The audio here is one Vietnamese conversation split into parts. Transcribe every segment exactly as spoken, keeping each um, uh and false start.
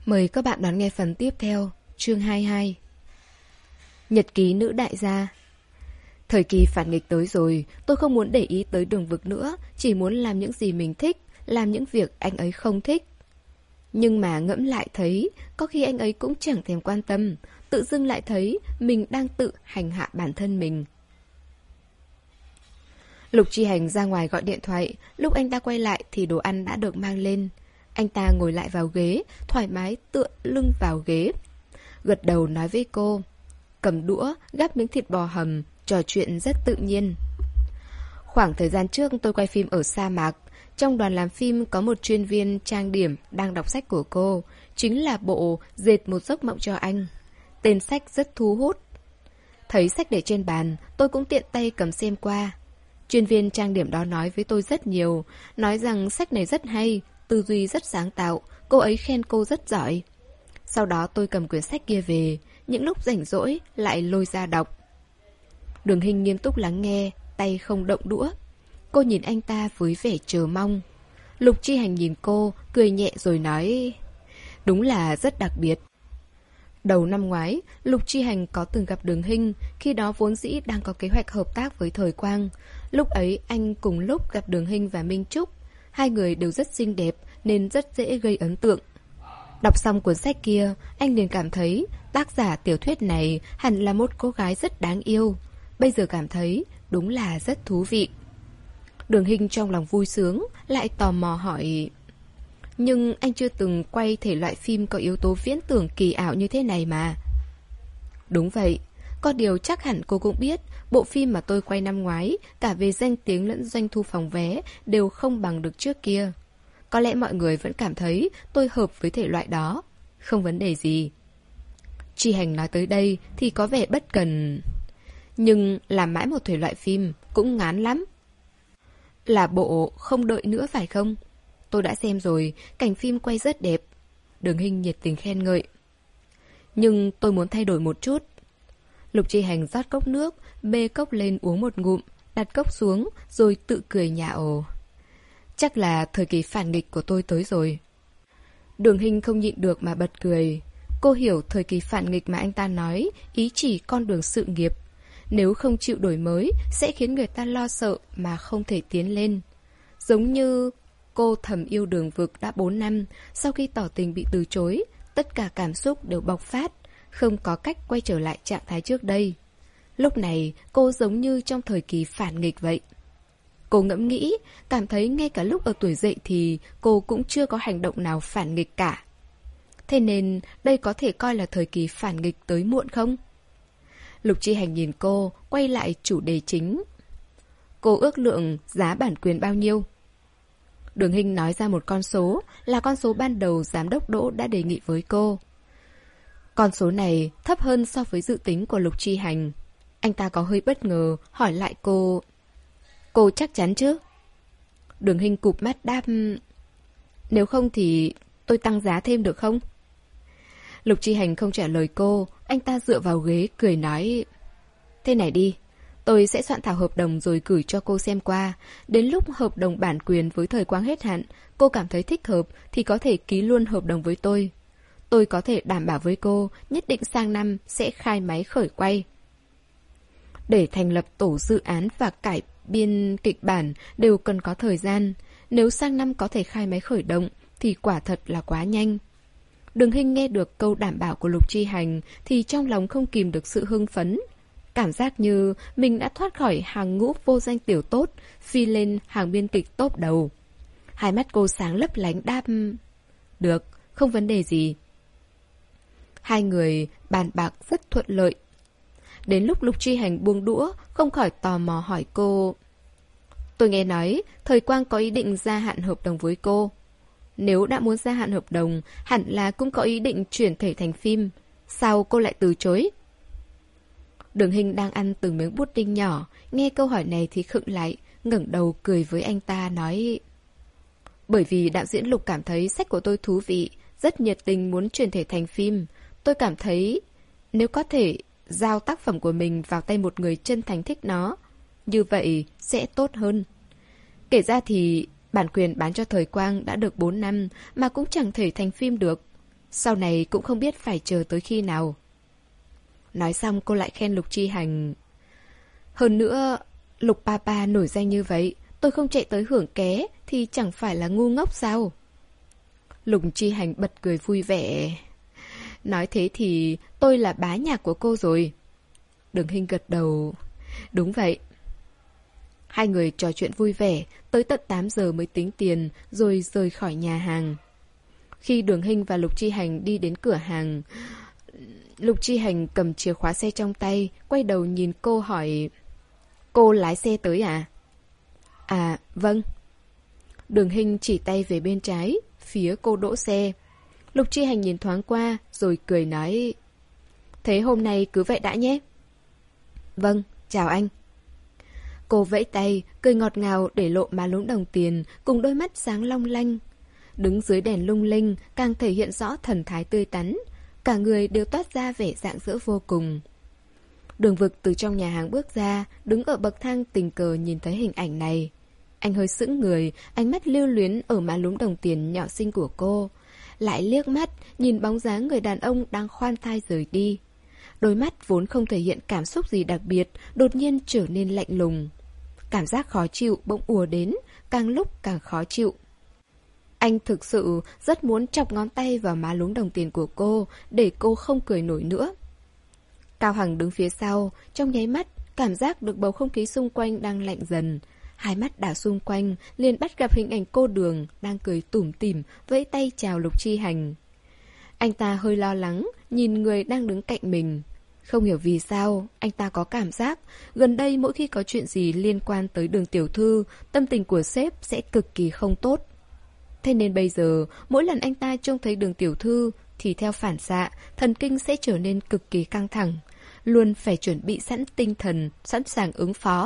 Mời các bạn đón nghe phần tiếp theo, chương hai mươi hai. Nhật ký nữ đại gia. Thời kỳ phản nghịch tới rồi, tôi không muốn để ý tới Đường Vực nữa, chỉ muốn làm những gì mình thích, làm những việc anh ấy không thích. Nhưng mà ngẫm lại thấy, có khi anh ấy cũng chẳng thèm quan tâm, tự dưng lại thấy mình đang tự hành hạ bản thân mình. Lục Chi Hành ra ngoài gọi điện thoại, lúc anh ta quay lại thì đồ ăn đã được mang lên. Anh ta ngồi lại vào ghế, thoải mái tựa lưng vào ghế. Gật đầu nói với cô, cầm đũa, gắp miếng thịt bò hầm, trò chuyện rất tự nhiên. Khoảng thời gian trước tôi quay phim ở sa mạc. Trong đoàn làm phim có một chuyên viên trang điểm đang đọc sách của cô, chính là bộ Dệt một giấc mộng cho anh. Tên sách rất thu hút. Thấy sách để trên bàn, tôi cũng tiện tay cầm xem qua. Chuyên viên trang điểm đó nói với tôi rất nhiều, nói rằng sách này rất hay, tư duy rất sáng tạo, cô ấy khen cô rất giỏi. Sau đó tôi cầm quyển sách kia về, những lúc rảnh rỗi lại lôi ra đọc. Đường Hinh nghiêm túc lắng nghe, tay không động đũa. Cô nhìn anh ta với vẻ chờ mong. Lục Chi Hành nhìn cô, cười nhẹ rồi nói, đúng là rất đặc biệt. Đầu năm ngoái, Lục Chi Hành có từng gặp Đường Hinh, khi đó vốn dĩ đang có kế hoạch hợp tác với Thời Quang. Lúc ấy anh cùng lúc gặp Đường Hinh và Minh Trúc. Hai người đều rất xinh đẹp nên rất dễ gây ấn tượng. Đọc xong cuốn sách kia, anh liền cảm thấy tác giả tiểu thuyết này hẳn là một cô gái rất đáng yêu. Bây giờ cảm thấy đúng là rất thú vị. Đường Hinh trong lòng vui sướng, lại tò mò hỏi, nhưng anh chưa từng quay thể loại phim có yếu tố viễn tưởng kỳ ảo như thế này mà. Đúng vậy, có điều chắc hẳn cô cũng biết, bộ phim mà tôi quay năm ngoái, cả về danh tiếng lẫn doanh thu phòng vé đều không bằng được trước kia. Có lẽ mọi người vẫn cảm thấy tôi hợp với thể loại đó. Không vấn đề gì. Chi Hành nói tới đây thì có vẻ bất cần. Nhưng làm mãi một thể loại phim cũng ngán lắm. Là bộ Không đợi nữa phải không? Tôi đã xem rồi, cảnh phim quay rất đẹp. Đường Hinh nhiệt tình khen ngợi. Nhưng tôi muốn thay đổi một chút. Lục Chi Hành rót cốc nước, bê cốc lên uống một ngụm, đặt cốc xuống rồi tự cười nhạo. Chắc là thời kỳ phản nghịch của tôi tới rồi. Đường Hinh không nhịn được mà bật cười. Cô hiểu thời kỳ phản nghịch mà anh ta nói, ý chỉ con đường sự nghiệp. Nếu không chịu đổi mới, sẽ khiến người ta lo sợ mà không thể tiến lên. Giống như cô thầm yêu Đường Vực đã bốn năm, sau khi tỏ tình bị từ chối, tất cả cảm xúc đều bộc phát, không có cách quay trở lại trạng thái trước đây. Lúc này, cô giống như trong thời kỳ phản nghịch vậy. Cô ngẫm nghĩ, cảm thấy ngay cả lúc ở tuổi dậy thì cô cũng chưa có hành động nào phản nghịch cả. Thế nên, đây có thể coi là thời kỳ phản nghịch tới muộn không? Lục Chi Hành nhìn cô, quay lại chủ đề chính. Cô ước lượng giá bản quyền bao nhiêu? Đường Hinh nói ra một con số, là con số ban đầu giám đốc Đỗ đã đề nghị với cô. Con số này thấp hơn so với dự tính của Lục Chi Hành. Anh ta có hơi bất ngờ, hỏi lại cô. Cô chắc chắn chứ? Đường Hinh cụp mắt đáp, nếu không thì tôi tăng giá thêm được không? Lục Chi Hành không trả lời cô, anh ta dựa vào ghế cười nói, thế này đi, tôi sẽ soạn thảo hợp đồng rồi gửi cho cô xem qua. Đến lúc hợp đồng bản quyền với Thời Quang hết hạn, cô cảm thấy thích hợp thì có thể ký luôn hợp đồng với tôi. Tôi có thể đảm bảo với cô, nhất định sang năm sẽ khai máy khởi quay. Để thành lập tổ dự án và cải biên kịch bản đều cần có thời gian. Nếu sang năm có thể khai máy khởi động thì quả thật là quá nhanh. Đường Hinh nghe được câu đảm bảo của Lục Chi Hành thì trong lòng không kìm được sự hưng phấn. Cảm giác như mình đã thoát khỏi hàng ngũ vô danh tiểu tốt, phi lên hàng biên kịch top đầu. Hai mắt cô sáng lấp lánh đáp, được, không vấn đề gì. Hai người bàn bạc rất thuận lợi. Đến lúc Lục Chi Hành buông đũa, không khỏi tò mò hỏi cô. Tôi nghe nói Thời Quang có ý định gia hạn hợp đồng với cô. Nếu đã muốn gia hạn hợp đồng, hẳn là cũng có ý định chuyển thể thành phim. Sao cô lại từ chối? Đường Hinh đang ăn từng miếng pudding nhỏ, nghe câu hỏi này thì khựng lại, ngẩng đầu cười với anh ta nói, bởi vì đạo diễn Lục cảm thấy sách của tôi thú vị, rất nhiệt tình muốn chuyển thể thành phim. Tôi cảm thấy nếu có thể giao tác phẩm của mình vào tay một người chân thành thích nó, như vậy sẽ tốt hơn. Kể ra thì bản quyền bán cho Thời Quang đã được bốn năm mà cũng chẳng thể thành phim được. Sau này cũng không biết phải chờ tới khi nào. Nói xong cô lại khen Lục Chi Hành. Hơn nữa, Lục Papa nổi danh như vậy, tôi không chạy tới hưởng ké thì chẳng phải là ngu ngốc sao? Lục Chi Hành bật cười vui vẻ. Nói thế thì tôi là bá nhạc của cô rồi. Đường Hinh gật đầu. Đúng vậy. Hai người trò chuyện vui vẻ, tới tận tám giờ mới tính tiền, rồi rời khỏi nhà hàng. Khi Đường Hinh và Lục Chi Hành đi đến cửa hàng, Lục Chi Hành cầm chìa khóa xe trong tay, quay đầu nhìn cô hỏi: Cô lái xe tới à? À, vâng. Đường Hinh chỉ tay về bên trái, phía cô đỗ xe. Lục Chi Hành nhìn thoáng qua, rồi cười nói: Thế hôm nay cứ vậy đã nhé. Vâng, chào anh. Cô vẫy tay, cười ngọt ngào để lộ má lúm đồng tiền, cùng đôi mắt sáng long lanh. Đứng dưới đèn lung linh, càng thể hiện rõ thần thái tươi tắn. Cả người đều toát ra vẻ rạng rỡ vô cùng. Đường Vực từ trong nhà hàng bước ra, đứng ở bậc thang tình cờ nhìn thấy hình ảnh này. Anh hơi sững người, ánh mắt lưu luyến ở má lúm đồng tiền nhỏ xinh của cô. Lại liếc mắt, nhìn bóng dáng người đàn ông đang khoan thai rời đi. Đôi mắt vốn không thể hiện cảm xúc gì đặc biệt, đột nhiên trở nên lạnh lùng. Cảm giác khó chịu bỗng ùa đến, càng lúc càng khó chịu. Anh thực sự rất muốn chọc ngón tay vào má lúm đồng tiền của cô, để cô không cười nổi nữa. Cao Hằng đứng phía sau, trong nháy mắt, cảm giác được bầu không khí xung quanh đang lạnh dần. Hai mắt đảo xung quanh, liền bắt gặp hình ảnh cô Đường, đang cười tủm tỉm, vẫy tay chào Lục Chi Hành. Anh ta hơi lo lắng, nhìn người đang đứng cạnh mình. Không hiểu vì sao, anh ta có cảm giác, gần đây mỗi khi có chuyện gì liên quan tới Đường tiểu thư, tâm tình của sếp sẽ cực kỳ không tốt. Thế nên bây giờ, mỗi lần anh ta trông thấy Đường tiểu thư, thì theo phản xạ, thần kinh sẽ trở nên cực kỳ căng thẳng. Luôn phải chuẩn bị sẵn tinh thần, sẵn sàng ứng phó.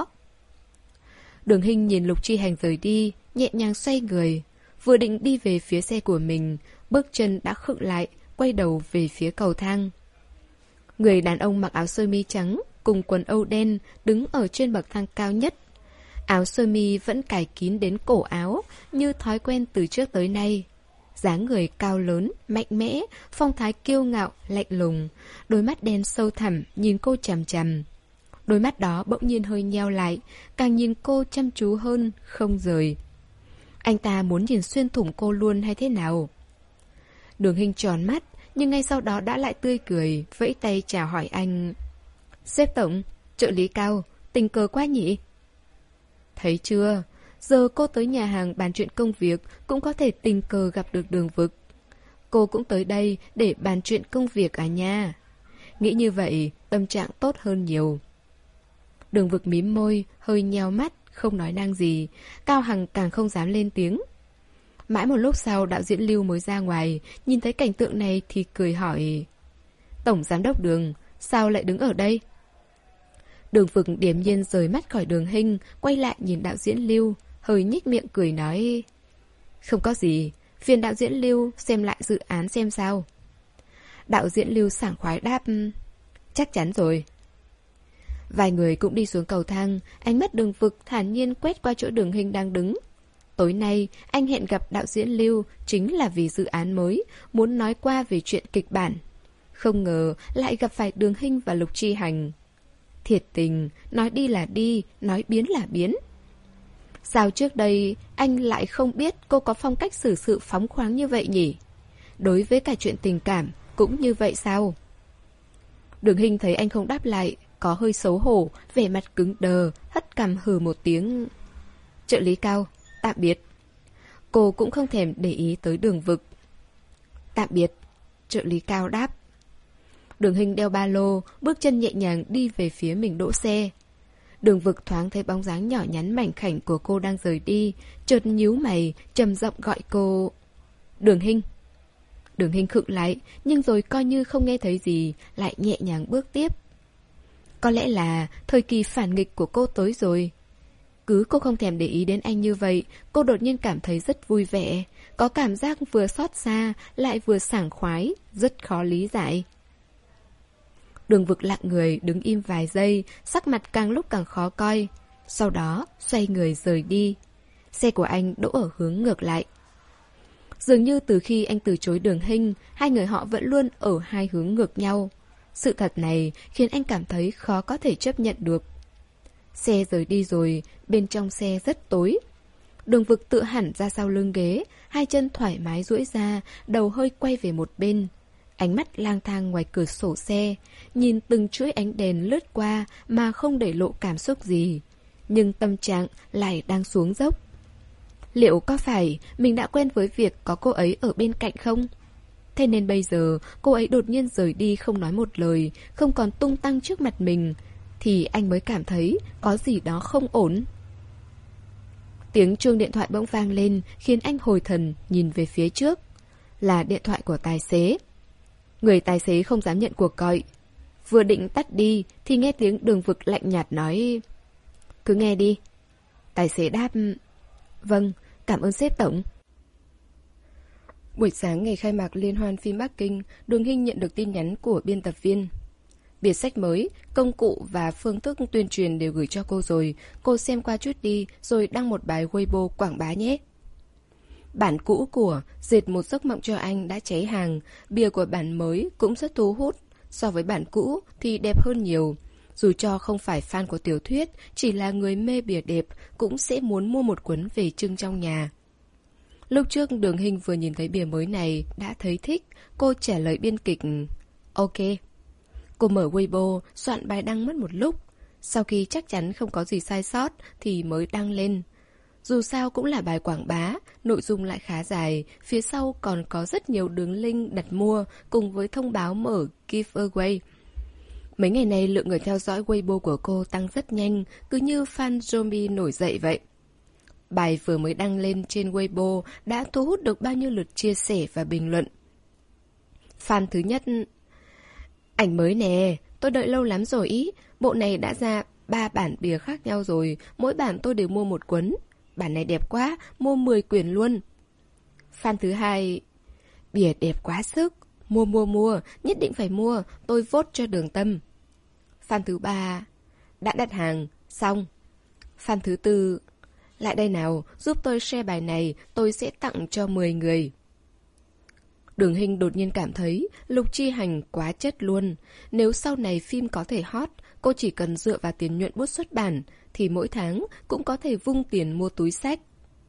Đường Hinh nhìn Lục Chi Hành rời đi, nhẹ nhàng xoay người. Vừa định đi về phía xe của mình, bước chân đã khựng lại, quay đầu về phía cầu thang. Người đàn ông mặc áo sơ mi trắng, cùng quần âu đen, đứng ở trên bậc thang cao nhất. Áo sơ mi vẫn cài kín đến cổ áo, như thói quen từ trước tới nay. Dáng người cao lớn, mạnh mẽ, phong thái kiêu ngạo, lạnh lùng. Đôi mắt đen sâu thẳm, nhìn cô chằm chằm. Đôi mắt đó bỗng nhiên hơi nheo lại, càng nhìn cô chăm chú hơn, không rời. Anh ta muốn nhìn xuyên thủng cô luôn hay thế nào? Đường Hinh tròn mắt, nhưng ngay sau đó đã lại tươi cười, vẫy tay chào hỏi anh. Sếp tổng, trợ lý Cao, tình cờ quá nhỉ? Thấy chưa, giờ cô tới nhà hàng bàn chuyện công việc cũng có thể tình cờ gặp được Đường Vực. Cô cũng tới đây để bàn chuyện công việc à nha. Nghĩ như vậy, tâm trạng tốt hơn nhiều. Đường Vực mím môi, hơi nheo mắt, không nói năng gì. Cao Hằng càng không dám lên tiếng. Mãi một lúc sau, đạo diễn Lưu mới ra ngoài, nhìn thấy cảnh tượng này thì cười hỏi: Tổng giám đốc Đường, sao lại đứng ở đây? Đường Vực điềm nhiên rời mắt khỏi Đường Hinh, quay lại nhìn đạo diễn Lưu, hơi nhếch miệng cười nói: Không có gì, phiền đạo diễn Lưu xem lại dự án xem sao. Đạo diễn Lưu sảng khoái đáp: Chắc chắn rồi. Vài người cũng đi xuống cầu thang, ánh mắt Đường Vực thản nhiên quét qua chỗ Đường Hinh đang đứng. Tối nay, anh hẹn gặp đạo diễn Lưu chính là vì dự án mới, muốn nói qua về chuyện kịch bản. Không ngờ lại gặp phải Đường Hinh và Lục Chi Hành. Thiệt tình, nói đi là đi, nói biến là biến. Sao trước đây anh lại không biết cô có phong cách xử sự phóng khoáng như vậy nhỉ? Đối với cả chuyện tình cảm cũng như vậy sao? Đường Hinh thấy anh không đáp lại, có hơi xấu hổ, vẻ mặt cứng đờ, hất cằm hừ một tiếng. Trợ lý Cao, tạm biệt. Cô cũng không thèm để ý tới Đường Vực. Tạm biệt, trợ lý Cao đáp. Đường Hinh đeo ba lô, bước chân nhẹ nhàng đi về phía mình đỗ xe. Đường Vực thoáng thấy bóng dáng nhỏ nhắn mảnh khảnh của cô đang rời đi, chợt nhíu mày, trầm giọng gọi cô. Đường Hinh. Đường Hinh khựng lại, nhưng rồi coi như không nghe thấy gì, lại nhẹ nhàng bước tiếp. Có lẽ là thời kỳ phản nghịch của cô tới rồi. Cứ cô không thèm để ý đến anh như vậy, cô đột nhiên cảm thấy rất vui vẻ, có cảm giác vừa xót xa, lại vừa sảng khoái, rất khó lý giải. Đường Vực lặng người, đứng im vài giây, sắc mặt càng lúc càng khó coi. Sau đó, xoay người rời đi. Xe của anh đỗ ở hướng ngược lại. Dường như từ khi anh từ chối Đường Hinh, hai người họ vẫn luôn ở hai hướng ngược nhau. Sự thật này khiến anh cảm thấy khó có thể chấp nhận được. Xe rời đi rồi, bên trong xe rất tối. Đường Vực tựa hẳn ra sau lưng ghế, hai chân thoải mái duỗi ra, đầu hơi quay về một bên. Ánh mắt lang thang ngoài cửa sổ xe, nhìn từng chuỗi ánh đèn lướt qua mà không để lộ cảm xúc gì. Nhưng tâm trạng lại đang xuống dốc. Liệu có phải mình đã quen với việc có cô ấy ở bên cạnh không? Thế nên bây giờ cô ấy đột nhiên rời đi không nói một lời, không còn tung tăng trước mặt mình, thì anh mới cảm thấy có gì đó không ổn. Tiếng chuông điện thoại bỗng vang lên, khiến anh hồi thần nhìn về phía trước. Là điện thoại của tài xế. Người tài xế không dám nhận cuộc gọi. Vừa định tắt đi thì nghe tiếng Đường Vực lạnh nhạt nói: "Cứ nghe đi." Tài xế đáp: "Vâng, cảm ơn sếp tổng." Buổi sáng ngày khai mạc liên hoan phim Bắc Kinh, Đường Hinh nhận được tin nhắn của biên tập viên. Biệt sách mới, công cụ và phương thức tuyên truyền đều gửi cho cô rồi. Cô xem qua chút đi, rồi đăng một bài Weibo quảng bá nhé. Bản cũ của Dệt một giấc mộng cho anh đã cháy hàng. Bìa của bản mới cũng rất thu hút. So với bản cũ thì đẹp hơn nhiều. Dù cho không phải fan của tiểu thuyết, chỉ là người mê bìa đẹp, cũng sẽ muốn mua một cuốn về trưng trong nhà. Lúc trước Đường Hinh vừa nhìn thấy bìa mới này đã thấy thích. Cô trả lời biên kịch: "Ok." Cô mở Weibo, soạn bài đăng mất một lúc. Sau khi chắc chắn không có gì sai sót thì mới đăng lên. Dù sao cũng là bài quảng bá, nội dung lại khá dài, phía sau còn có rất nhiều đường link đặt mua cùng với thông báo mở giveaway. Mấy ngày nay lượng người theo dõi Weibo của cô tăng rất nhanh, cứ như fan zombie nổi dậy vậy. Bài vừa mới đăng lên trên Weibo đã thu hút được bao nhiêu lượt chia sẻ và bình luận. Fan thứ nhất: "Ảnh mới nè, tôi đợi lâu lắm rồi ý. Bộ này đã ra ba bản bìa khác nhau rồi, mỗi bản tôi đều mua một cuốn. Bản này đẹp quá, mua mười quyển luôn." Fan thứ hai: "Bìa đẹp quá sức, mua mua mua, nhất định phải mua, tôi vote cho Đường Tâm." Fan thứ ba: "Đã đặt hàng, xong." Fan thứ tư: "Lại đây nào, giúp tôi share bài này, tôi sẽ tặng cho mười người." Đường Hinh đột nhiên cảm thấy Lục Chi Hành quá chất luôn. Nếu sau này phim có thể hot, cô chỉ cần dựa vào tiền nhuận bút xuất bản, thì mỗi tháng cũng có thể vung tiền mua túi xách.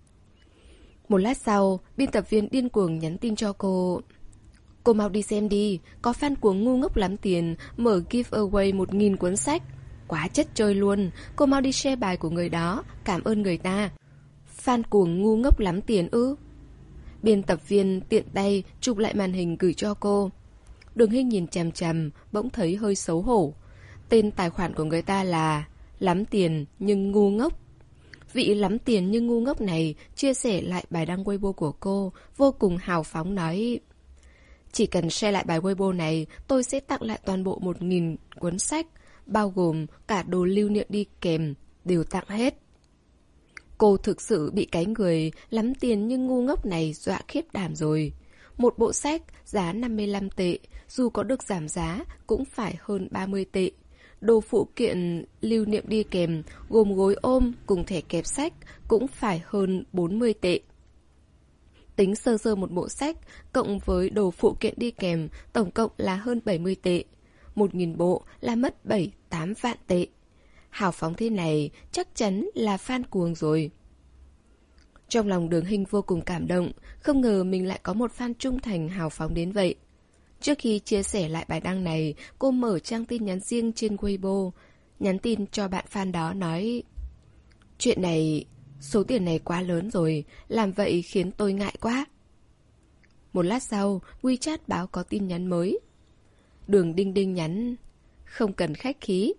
Một lát sau, biên tập viên điên cuồng nhắn tin cho cô: "Cô mau đi xem đi, có fan cuồng ngu ngốc lắm tiền, mở giveaway một nghìn cuốn sách. Quá chất chơi luôn, cô mau đi share bài của người đó, cảm ơn người ta." Fan cuồng ngu ngốc lắm tiền ư? Biên tập viên tiện tay chụp lại màn hình gửi cho cô. Đường Hinh nhìn chằm chằm, bỗng thấy hơi xấu hổ. Tên tài khoản của người ta là Lắm Tiền Nhưng Ngu Ngốc. Vị lắm tiền nhưng ngu ngốc này chia sẻ lại bài đăng Weibo của cô, vô cùng hào phóng nói: "Chỉ cần share lại bài Weibo này, tôi sẽ tặng lại toàn bộ một nghìn cuốn sách, bao gồm cả đồ lưu niệm đi kèm, đều tặng hết." Cô thực sự bị cái người lắm tiền nhưng ngu ngốc này dọa khiếp đảm rồi. Một bộ sách giá năm mươi lăm tệ, dù có được giảm giá cũng phải hơn ba mươi tệ. Đồ phụ kiện lưu niệm đi kèm gồm gối ôm cùng thẻ kẹp sách cũng phải hơn bốn mươi tệ. Tính sơ sơ một bộ sách cộng với đồ phụ kiện đi kèm tổng cộng là hơn bảy mươi tệ. Một nghìn bộ là mất bảy tám vạn tệ. Hào phóng thế này chắc chắn là fan cuồng rồi. Trong lòng Đường Hinh vô cùng cảm động, không ngờ mình lại có một fan trung thành hào phóng đến vậy. Trước khi chia sẻ lại bài đăng này, cô mở trang tin nhắn riêng trên Weibo, nhắn tin cho bạn fan đó nói: "Chuyện này, số tiền này quá lớn rồi, làm vậy khiến tôi ngại quá." Một lát sau, WeChat báo có tin nhắn mới. Đường Đinh Đinh nhắn: "Không cần khách khí."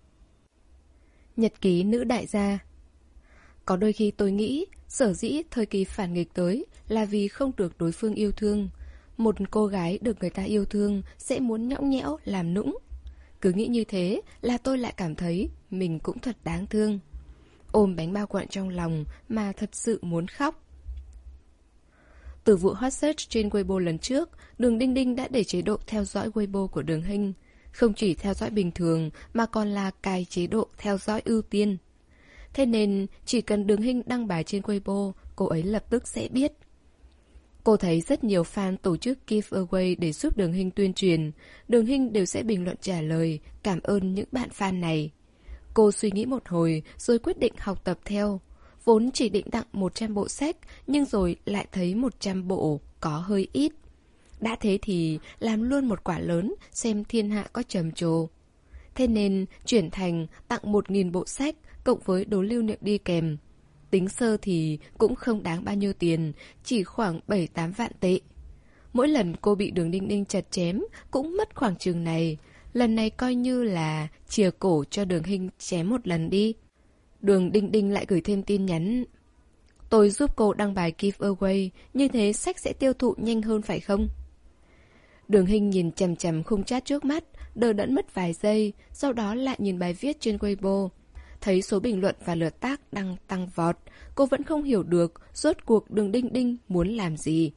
Nhật ký nữ đại gia. Có đôi khi tôi nghĩ, sở dĩ thời kỳ phản nghịch tới là vì không được đối phương yêu thương. Một cô gái được người ta yêu thương sẽ muốn nhõng nhẽo, làm nũng. Cứ nghĩ như thế là tôi lại cảm thấy mình cũng thật đáng thương. Ôm bánh bao quặn trong lòng mà thật sự muốn khóc. Từ vụ hot search trên Weibo lần trước, Đường Đinh Đinh đã để chế độ theo dõi Weibo của Đường Hinh. Không chỉ theo dõi bình thường mà còn là cài chế độ theo dõi ưu tiên. Thế nên chỉ cần Đường Hinh đăng bài trên Weibo, cô ấy lập tức sẽ biết. Cô thấy rất nhiều fan tổ chức giveaway để giúp Đường Hinh tuyên truyền. Đường Hinh đều sẽ bình luận trả lời, cảm ơn những bạn fan này. Cô suy nghĩ một hồi rồi quyết định học tập theo. Vốn chỉ định tặng một trăm bộ sách, nhưng rồi lại thấy một trăm bộ có hơi ít. Đã thế thì làm luôn một quả lớn xem thiên hạ có trầm trồ. Thế nên chuyển thành tặng một nghìn bộ sách cộng với đồ lưu niệm đi kèm. Tính sơ thì cũng không đáng bao nhiêu tiền, chỉ khoảng bảy tám vạn tệ. Mỗi lần cô bị Đường Đinh Đinh chặt chém cũng mất khoảng chừng này. Lần này coi như là chìa cổ cho Đường Hinh chém một lần đi. Đường Đinh Đinh lại gửi thêm tin nhắn. Tôi giúp cô đăng bài giveaway, như thế sách sẽ tiêu thụ nhanh hơn phải không? Đường Hinh nhìn chằm chằm khung chat trước mắt, đờ đẫn mất vài giây, sau đó lại nhìn bài viết trên Weibo. Thấy số bình luận và lượt tác đang tăng vọt, cô vẫn không hiểu được rốt cuộc Đường Đinh Đinh muốn làm gì.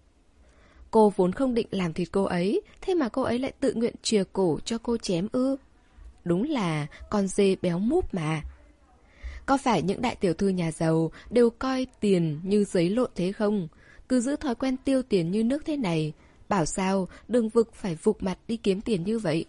Cô vốn không định làm thịt cô ấy, thế mà cô ấy lại tự nguyện chìa cổ cho cô chém ư. Đúng là con dê béo múp mà. Có phải những đại tiểu thư nhà giàu đều coi tiền như giấy lộn thế không? Cứ giữ thói quen tiêu tiền như nước thế này, bảo sao Đường Vực phải vụt mặt đi kiếm tiền như vậy?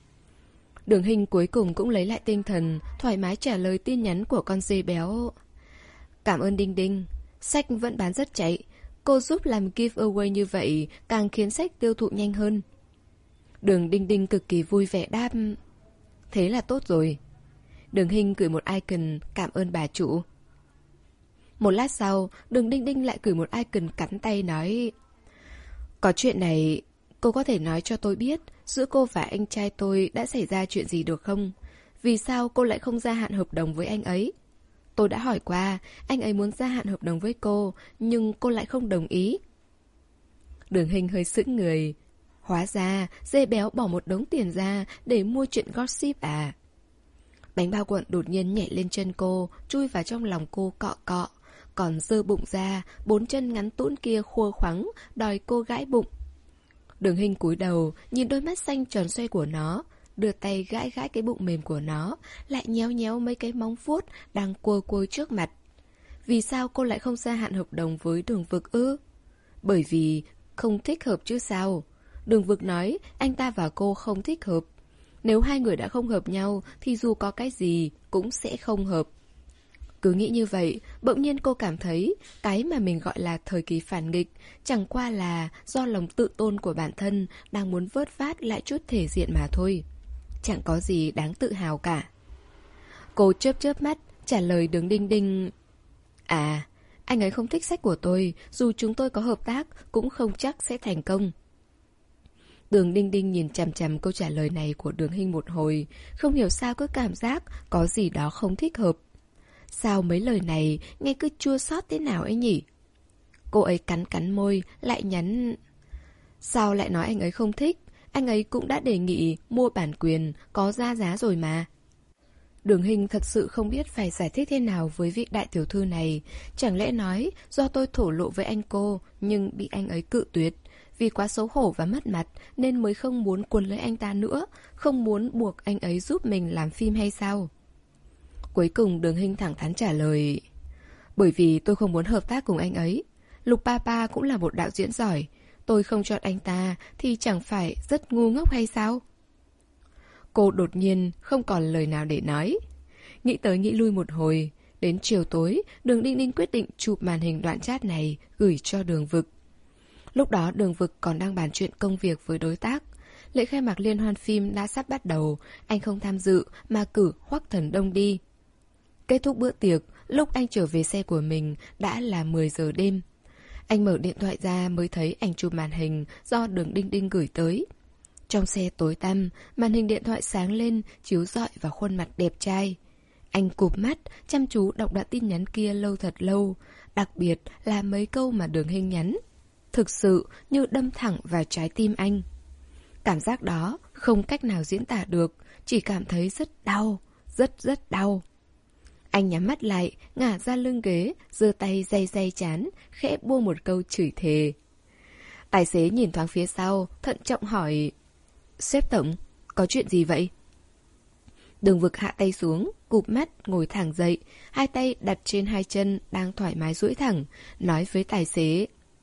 Đường Hinh cuối cùng cũng lấy lại tinh thần, thoải mái trả lời tin nhắn của con dê béo. Cảm ơn Đinh Đinh, sách vẫn bán rất chạy. Cô giúp làm giveaway như vậy càng khiến sách tiêu thụ nhanh hơn. Đường Đinh Đinh cực kỳ vui vẻ đáp. Thế là tốt rồi. Đường Hinh gửi một icon cảm ơn bà chủ. Một lát sau, Đường Đinh Đinh lại gửi một icon cắn tay nói. Có chuyện này, cô có thể nói cho tôi biết giữa cô và anh trai tôi đã xảy ra chuyện gì được không? Vì sao cô lại không gia hạn hợp đồng với anh ấy? Tôi đã hỏi qua, anh ấy muốn gia hạn hợp đồng với cô, nhưng cô lại không đồng ý. Đường Hinh hơi sững người. Hóa ra, dê béo bỏ một đống tiền ra để mua chuyện gossip à? Bánh bao cuộn đột nhiên nhảy lên chân cô, chui vào trong lòng cô cọ cọ. Còn giơ bụng ra, bốn chân ngắn tũn kia khua khoắng, đòi cô gãi bụng. Đường Hinh cúi đầu, nhìn đôi mắt xanh tròn xoe của nó, đưa tay gãi gãi cái bụng mềm của nó, lại nhéo nhéo mấy cái móng vuốt đang cua cua trước mặt. Vì sao cô lại không gia hạn hợp đồng với Đường Vực ư? Bởi vì không thích hợp chứ sao? Đường Vực nói anh ta và cô không thích hợp. Nếu hai người đã không hợp nhau thì dù có cái gì cũng sẽ không hợp. Cứ nghĩ như vậy, bỗng nhiên cô cảm thấy cái mà mình gọi là thời kỳ phản nghịch chẳng qua là do lòng tự tôn của bản thân đang muốn vớt vát lại chút thể diện mà thôi. Chẳng có gì đáng tự hào cả. Cô chớp chớp mắt, trả lời Đường Đinh Đinh. À, anh ấy không thích sách của tôi, dù chúng tôi có hợp tác cũng không chắc sẽ thành công. Đường Đinh Đinh nhìn chằm chằm câu trả lời này của Đường Hinh một hồi, không hiểu sao cứ cảm giác có gì đó không thích hợp. Sao mấy lời này nghe cứ chua xót thế nào ấy nhỉ? Cô ấy cắn cắn môi, lại nhắn. Sao lại nói anh ấy không thích? Anh ấy cũng đã đề nghị mua bản quyền, có ra giá rồi mà. Đường Hinh thật sự không biết phải giải thích thế nào với vị đại tiểu thư này. Chẳng lẽ nói do tôi thổ lộ với anh cô nhưng bị anh ấy cự tuyệt. Vì quá xấu hổ và mất mặt nên mới không muốn cuốn lấy anh ta nữa, không muốn buộc anh ấy giúp mình làm phim hay sao? Cuối cùng Đường Hinh thẳng thắn trả lời. Bởi vì tôi không muốn hợp tác cùng anh ấy. Lục Papa cũng là một đạo diễn giỏi. Tôi không chọn anh ta thì chẳng phải rất ngu ngốc hay sao? Cô đột nhiên không còn lời nào để nói. Nghĩ tới nghĩ lui một hồi. Đến chiều tối, Đường Đinh Đinh quyết định chụp màn hình đoạn chat này gửi cho Đường Vực. Lúc đó Đường Vực còn đang bàn chuyện công việc với đối tác. Lễ khai mạc liên hoan phim đã sắp bắt đầu. Anh không tham dự mà cử Hoắc Thần Đông đi. Kết thúc bữa tiệc, lúc anh trở về xe của mình đã là mười giờ đêm. Anh mở điện thoại ra mới thấy ảnh chụp màn hình do Đường Đinh Đinh gửi tới. Trong xe tối tăm, màn hình điện thoại sáng lên, chiếu rọi vào khuôn mặt đẹp trai. Anh cụp mắt, chăm chú đọc đoạn tin nhắn kia lâu thật lâu, đặc biệt là mấy câu mà Đường Hinh nhắn. Thực sự như đâm thẳng vào trái tim anh. Cảm giác đó không cách nào diễn tả được, chỉ cảm thấy rất đau, rất rất đau. Anh nhắm mắt lại, ngả ra lưng ghế, giơ tay day day chán, khẽ buông một câu chửi thề. Tài xế nhìn thoáng phía sau, thận trọng hỏi. Sếp tổng, có chuyện gì vậy? Đường Vực hạ tay xuống, cụp mắt, ngồi thẳng dậy, hai tay đặt trên hai chân đang thoải mái duỗi thẳng, nói với tài xế.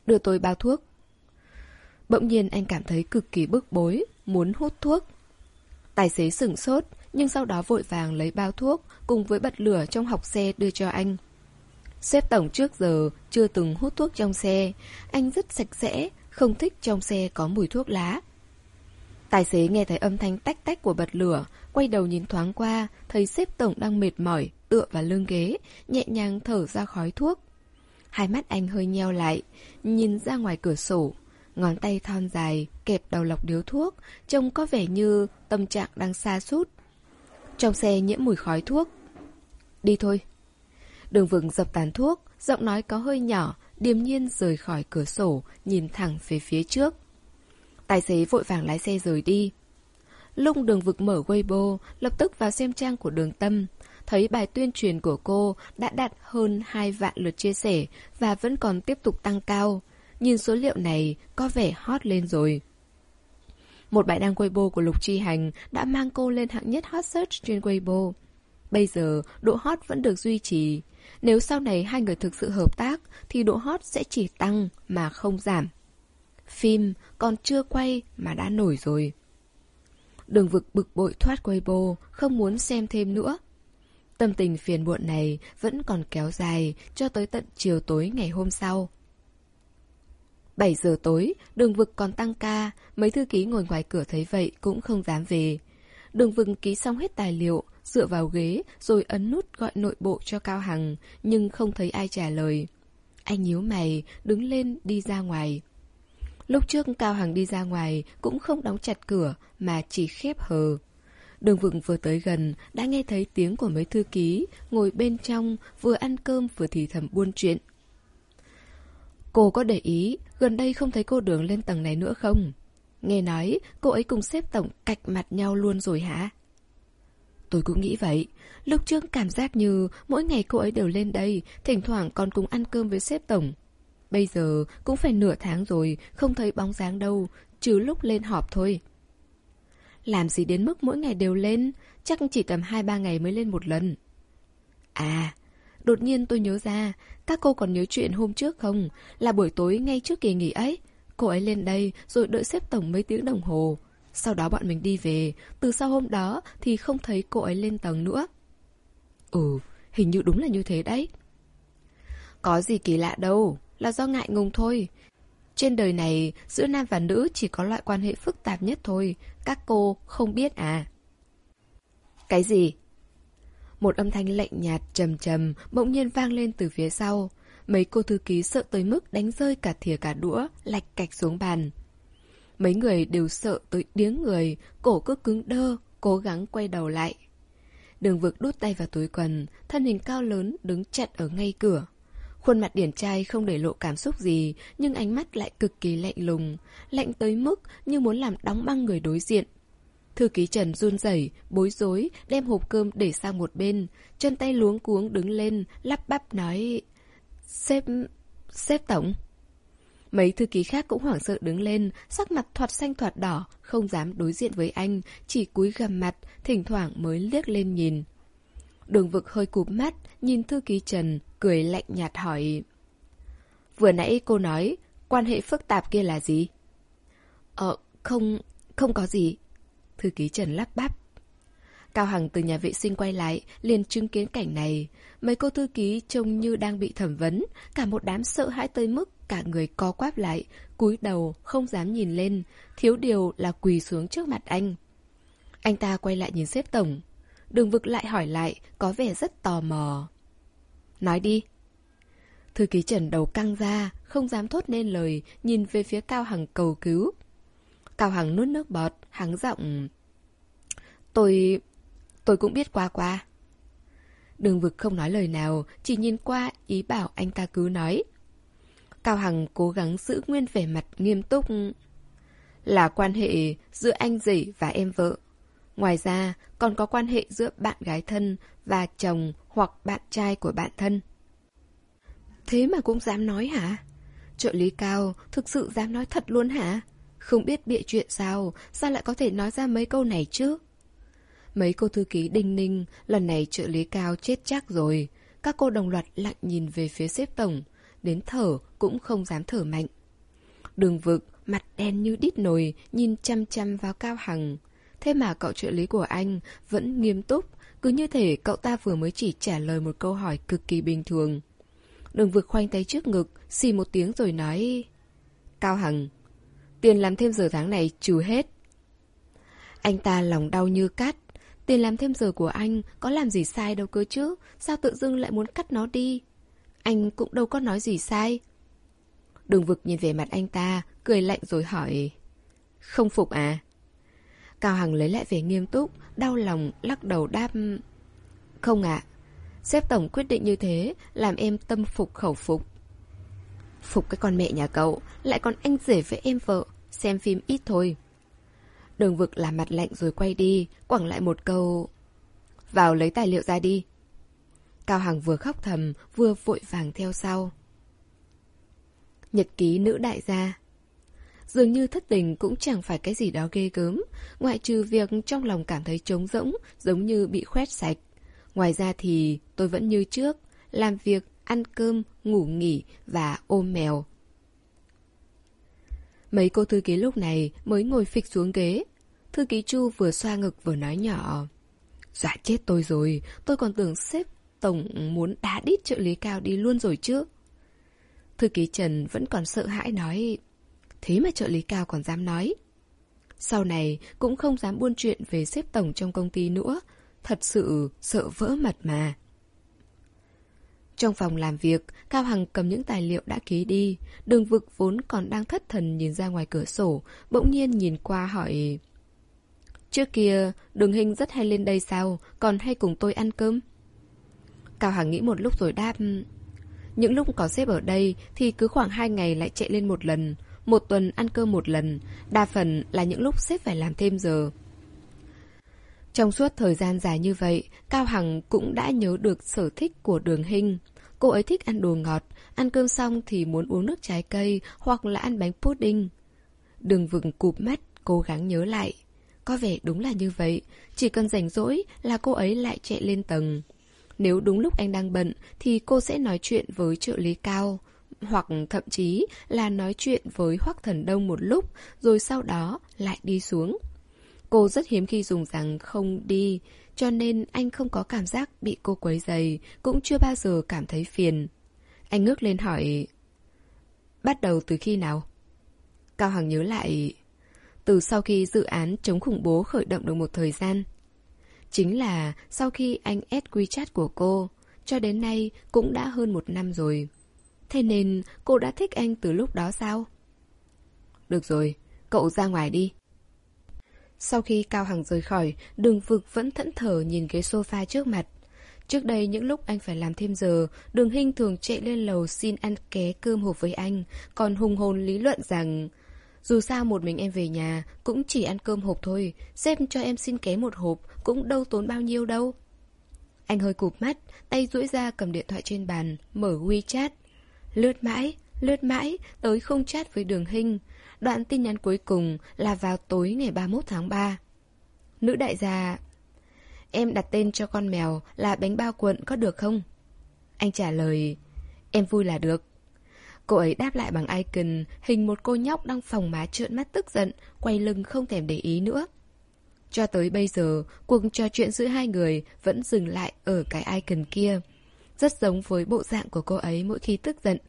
Đưa tôi bao thuốc. Bỗng nhiên anh cảm thấy cực kỳ bức bối, muốn hút thuốc. Tài xế sửng sốt, nhưng sau đó vội vàng lấy bao thuốc cùng với bật lửa trong hộc xe đưa cho anh. Sếp tổng trước giờ chưa từng hút thuốc trong xe, anh rất sạch sẽ, không thích trong xe có mùi thuốc lá. Tài xế nghe thấy âm thanh tách tách của bật lửa, quay đầu nhìn thoáng qua, thấy sếp tổng đang mệt mỏi, tựa vào lưng ghế, nhẹ nhàng thở ra khói thuốc. Hai mắt anh hơi nheo lại, nhìn ra ngoài cửa sổ, ngón tay thon dài kẹp đầu lọc điếu thuốc, trông có vẻ như tâm trạng đang sa sút. Trong xe nhiễm mùi khói thuốc. Đi thôi. Đường Vực dập tàn thuốc, giọng nói có hơi nhỏ, điềm nhiên rời khỏi cửa sổ, nhìn thẳng về phía trước. Tài xế vội vàng lái xe rời đi. Lúc Đường Vực mở Weibo, lập tức vào xem trang của Đường Tâm, thấy bài tuyên truyền của cô đã đạt hơn hai vạn lượt chia sẻ và vẫn còn tiếp tục tăng cao. Nhìn số liệu này có vẻ hot lên rồi. Một bài đăng Weibo của Lục Chi Hành đã mang cô lên hạng nhất hot search trên Weibo. Bây giờ độ hot vẫn được duy trì. Nếu sau này hai người thực sự hợp tác thì độ hot sẽ chỉ tăng mà không giảm. Phim còn chưa quay mà đã nổi rồi. Đường Vực bực bội thoát Weibo, không muốn xem thêm nữa. Tâm tình phiền muộn này vẫn còn kéo dài cho tới tận chiều tối ngày hôm sau. bảy giờ tối, Đường Vực còn tăng ca, mấy thư ký ngồi ngoài cửa thấy vậy cũng không dám về. Đường Vực ký xong hết tài liệu, dựa vào ghế rồi ấn nút gọi nội bộ cho Cao Hằng, nhưng không thấy ai trả lời. Anh nhíu mày, đứng lên đi ra ngoài. Lúc trước Cao Hằng đi ra ngoài cũng không đóng chặt cửa mà chỉ khép hờ. Đường Vực vừa tới gần đã nghe thấy tiếng của mấy thư ký ngồi bên trong vừa ăn cơm vừa thì thầm buôn chuyện. Cô có để ý gần đây không thấy cô Đường lên tầng này nữa không? Nghe nói cô ấy cùng sếp tổng cạch mặt nhau luôn rồi hả? Tôi cũng nghĩ vậy. Lúc trước cảm giác như mỗi ngày cô ấy đều lên đây, thỉnh thoảng còn cùng ăn cơm với sếp tổng. Bây giờ cũng phải nửa tháng rồi, không thấy bóng dáng đâu, trừ lúc lên họp thôi. Làm gì đến mức mỗi ngày đều lên, chắc chỉ tầm hai ba ngày mới lên một lần. À, đột nhiên tôi nhớ ra, các cô còn nhớ chuyện hôm trước không? Là buổi tối ngay trước kỳ nghỉ ấy, cô ấy lên đây rồi đợi sếp tổng mấy tiếng đồng hồ. Sau đó bọn mình đi về, từ sau hôm đó thì không thấy cô ấy lên tầng nữa. Ừ, hình như đúng là như thế đấy. Có gì kỳ lạ đâu, là do ngại ngùng thôi. Trên đời này, giữa nam và nữ chỉ có loại quan hệ phức tạp nhất thôi, các cô không biết à? Cái gì? Một âm thanh lạnh nhạt trầm trầm bỗng nhiên vang lên từ phía sau. Mấy cô thư ký sợ tới mức đánh rơi cả thìa cả đũa, lạch cạch xuống bàn. Mấy người đều sợ tới điếng người, cổ cứ cứng đơ, cố gắng quay đầu lại. Đường Vực đút tay vào túi quần, thân hình cao lớn đứng chặn ở ngay cửa. Khuôn mặt điển trai không để lộ cảm xúc gì, nhưng ánh mắt lại cực kỳ lạnh lùng, lạnh tới mức như muốn làm đóng băng người đối diện. Thư ký Trần run rẩy, bối rối, đem hộp cơm để sang một bên, chân tay luống cuống đứng lên, lắp bắp nói: Sếp... sếp tổng. Mấy thư ký khác cũng hoảng sợ đứng lên, sắc mặt thoạt xanh thoạt đỏ, không dám đối diện với anh, chỉ cúi gằm mặt, thỉnh thoảng mới liếc lên nhìn. Đường Vực hơi cụp mắt, nhìn thư ký Trần, cười lạnh nhạt hỏi: Vừa nãy cô nói, quan hệ phức tạp kia là gì? Ờ, không, không có gì. Thư ký Trần lắp bắp. Cao Hằng từ nhà vệ sinh quay lại, liền chứng kiến cảnh này. Mấy cô thư ký trông như đang bị thẩm vấn, cả một đám sợ hãi tới mức cả người co quắp lại, cúi đầu không dám nhìn lên, thiếu điều là quỳ xuống trước mặt anh. Anh ta quay lại nhìn sếp tổng. Đường Vực lại hỏi lại, có vẻ rất tò mò. Nói đi. Thư ký Trần đầu căng ra, không dám thốt nên lời, nhìn về phía Cao Hằng cầu cứu. Cao Hằng nuốt nước bọt, hắng giọng: Tôi... tôi cũng biết qua qua. Đường Vực không nói lời nào, chỉ nhìn qua ý bảo anh ta cứ nói. Cao Hằng cố gắng giữ nguyên vẻ mặt nghiêm túc. Là quan hệ giữa anh rể và em vợ. Ngoài ra còn có quan hệ giữa bạn gái thân và chồng hoặc bạn trai của bạn thân. Thế mà cũng dám nói hả? Trợ lý Cao thực sự dám nói thật luôn hả? Không biết bịa chuyện sao, sao lại có thể nói ra mấy câu này chứ? Mấy cô thư ký đinh ninh, lần này trợ lý Cao chết chắc rồi. Các cô đồng loạt lặng nhìn về phía sếp tổng. đến thở cũng không dám thở mạnh. Đường Vực, mặt đen như đít nồi, nhìn chăm chăm vào Cao Hằng. Thế mà cậu trợ lý của anh vẫn nghiêm túc, cứ như thể cậu ta vừa mới chỉ trả lời một câu hỏi cực kỳ bình thường. Đường Vực khoanh tay trước ngực, xì một tiếng rồi nói: Cao Hằng, tiền làm thêm giờ tháng này trừ hết. Anh ta lòng đau như cắt. Tiền làm thêm giờ của anh có làm gì sai đâu cơ chứ, sao tự dưng lại muốn cắt nó đi? Anh cũng đâu có nói gì sai. Đường Vực nhìn về mặt anh ta, cười lạnh rồi hỏi: Không phục à? Cao Hằng lấy lại vẻ nghiêm túc, đau lòng lắc đầu đáp: Không ạ. Sếp tổng quyết định như thế, làm em tâm phục khẩu phục. Phục cái con mẹ nhà cậu, lại còn anh rể với em vợ, xem phim ít thôi. Đường Vực làm mặt lạnh rồi quay đi, quẳng lại một câu: Vào lấy tài liệu ra đi. Cao Hằng vừa khóc thầm, vừa vội vàng theo sau. Nhật ký nữ đại gia. Dường như thất tình cũng chẳng phải cái gì đó ghê gớm, ngoại trừ việc trong lòng cảm thấy trống rỗng, giống như bị khoét sạch. Ngoài ra thì tôi vẫn như trước, làm việc, ăn cơm, ngủ nghỉ và ôm mèo. Mấy cô thư ký lúc này mới ngồi phịch xuống ghế. Thư ký Chu vừa xoa ngực vừa nói nhỏ: Dọa chết tôi rồi, tôi còn tưởng sếp tổng muốn đá đít trợ lý Cao đi luôn rồi chứ. Thư ký Trần vẫn còn sợ hãi nói: Thế mà trợ lý Cao còn dám nói. Sau này cũng không dám buôn chuyện về sếp tổng trong công ty nữa, thật sự sợ vỡ mật mà. Trong phòng làm việc, Cao Hằng cầm những tài liệu đã ký đi. Đường Vực vốn còn đang thất thần nhìn ra ngoài cửa sổ, bỗng nhiên nhìn qua hỏi: Trước kia Đường Hinh rất hay lên đây sao, còn hay cùng tôi ăn cơm? Cao Hằng nghĩ một lúc rồi đáp: Những lúc có sếp ở đây thì cứ khoảng hai ngày lại chạy lên một lần, một tuần ăn cơm một lần, đa phần là những lúc sếp phải làm thêm giờ. Trong suốt thời gian dài như vậy, Cao Hằng cũng đã nhớ được sở thích của Đường Hinh. Cô ấy thích ăn đồ ngọt, ăn cơm xong thì muốn uống nước trái cây hoặc là ăn bánh pudding. Đường Vực cụp mắt, cố gắng nhớ lại. Có vẻ đúng là như vậy, chỉ cần rảnh rỗi là cô ấy lại chạy lên tầng. Nếu đúng lúc anh đang bận thì cô sẽ nói chuyện với trợ lý Cao, hoặc thậm chí là nói chuyện với Hoắc Thần Đông một lúc, rồi sau đó lại đi xuống. Cô rất hiếm khi dùng rằng không đi, cho nên anh không có cảm giác bị cô quấy rầy, cũng chưa bao giờ cảm thấy phiền. Anh ngước lên hỏi: Bắt đầu từ khi nào? Cao Hằng nhớ lại: Từ sau khi dự án chống khủng bố khởi động được một thời gian. Chính là sau khi anh add WeChat của cô, cho đến nay cũng đã hơn một năm rồi. Thế nên cô đã thích anh từ lúc đó sao? Được rồi, cậu ra ngoài đi. Sau khi Cao Hằng rời khỏi, Đường Vực vẫn thẫn thờ nhìn ghế sofa trước mặt. Trước đây những lúc anh phải làm thêm giờ, Đường Hinh thường chạy lên lầu xin ăn ké cơm hộp với anh, còn hùng hồn lý luận rằng dù sao một mình em về nhà cũng chỉ ăn cơm hộp thôi, sếp cho em xin ké một hộp cũng đâu tốn bao nhiêu đâu. Anh hơi cụp mắt, tay duỗi ra cầm điện thoại trên bàn, mở WeChat. Lướt mãi, lướt mãi, tới không chat với Đường Hinh. Đoạn tin nhắn cuối cùng là vào tối ngày ba mươi mốt tháng ba. Nữ đại gia: Em đặt tên cho con mèo là bánh bao cuộn có được không? Anh trả lời: Em vui là được. Cô ấy đáp lại bằng icon hình một cô nhóc đang phồng má trợn mắt tức giận, quay lưng không thèm để ý nữa. Cho tới bây giờ, cuộc trò chuyện giữa hai người vẫn dừng lại ở cái icon kia, rất giống với bộ dạng của cô ấy mỗi khi tức giận.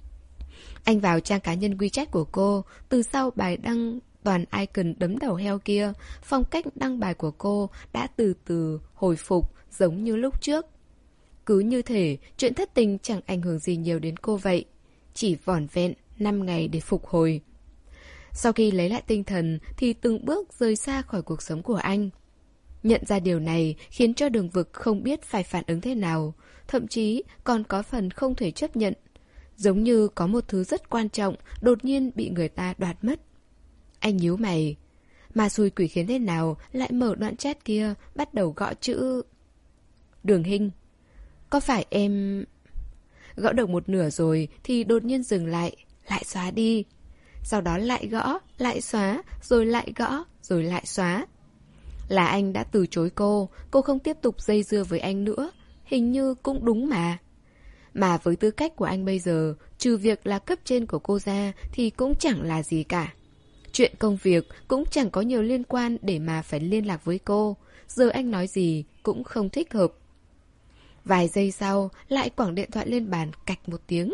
Anh vào trang cá nhân WeChat của cô, từ sau bài đăng toàn icon đấm đầu heo kia, phong cách đăng bài của cô đã từ từ hồi phục giống như lúc trước. Cứ như thể chuyện thất tình chẳng ảnh hưởng gì nhiều đến cô vậy. Chỉ vỏn vẹn năm ngày để phục hồi. Sau khi lấy lại tinh thần thì từng bước rời xa khỏi cuộc sống của anh. Nhận ra điều này khiến cho Đường Vực không biết phải phản ứng thế nào, thậm chí còn có phần không thể chấp nhận. Giống như có một thứ rất quan trọng đột nhiên bị người ta đoạt mất. Anh nhíu mày. Mà xui quỷ khiến thế nào lại mở đoạn chat kia, bắt đầu gõ chữ Đường Hinh. Có phải em... Gõ được một nửa rồi thì đột nhiên dừng lại, lại xóa đi. Sau đó lại gõ, lại xóa, rồi lại gõ, rồi lại xóa. Là anh đã từ chối cô, cô không tiếp tục dây dưa với anh nữa. Hình như cũng đúng mà. Mà với tư cách của anh bây giờ, Trừ việc là cấp trên của cô ra thì cũng chẳng là gì cả. Chuyện công việc cũng chẳng có nhiều liên quan để mà phải liên lạc với cô. Giờ anh nói gì cũng không thích hợp. Vài giây sau lại quẳng điện thoại lên bàn cạch một tiếng.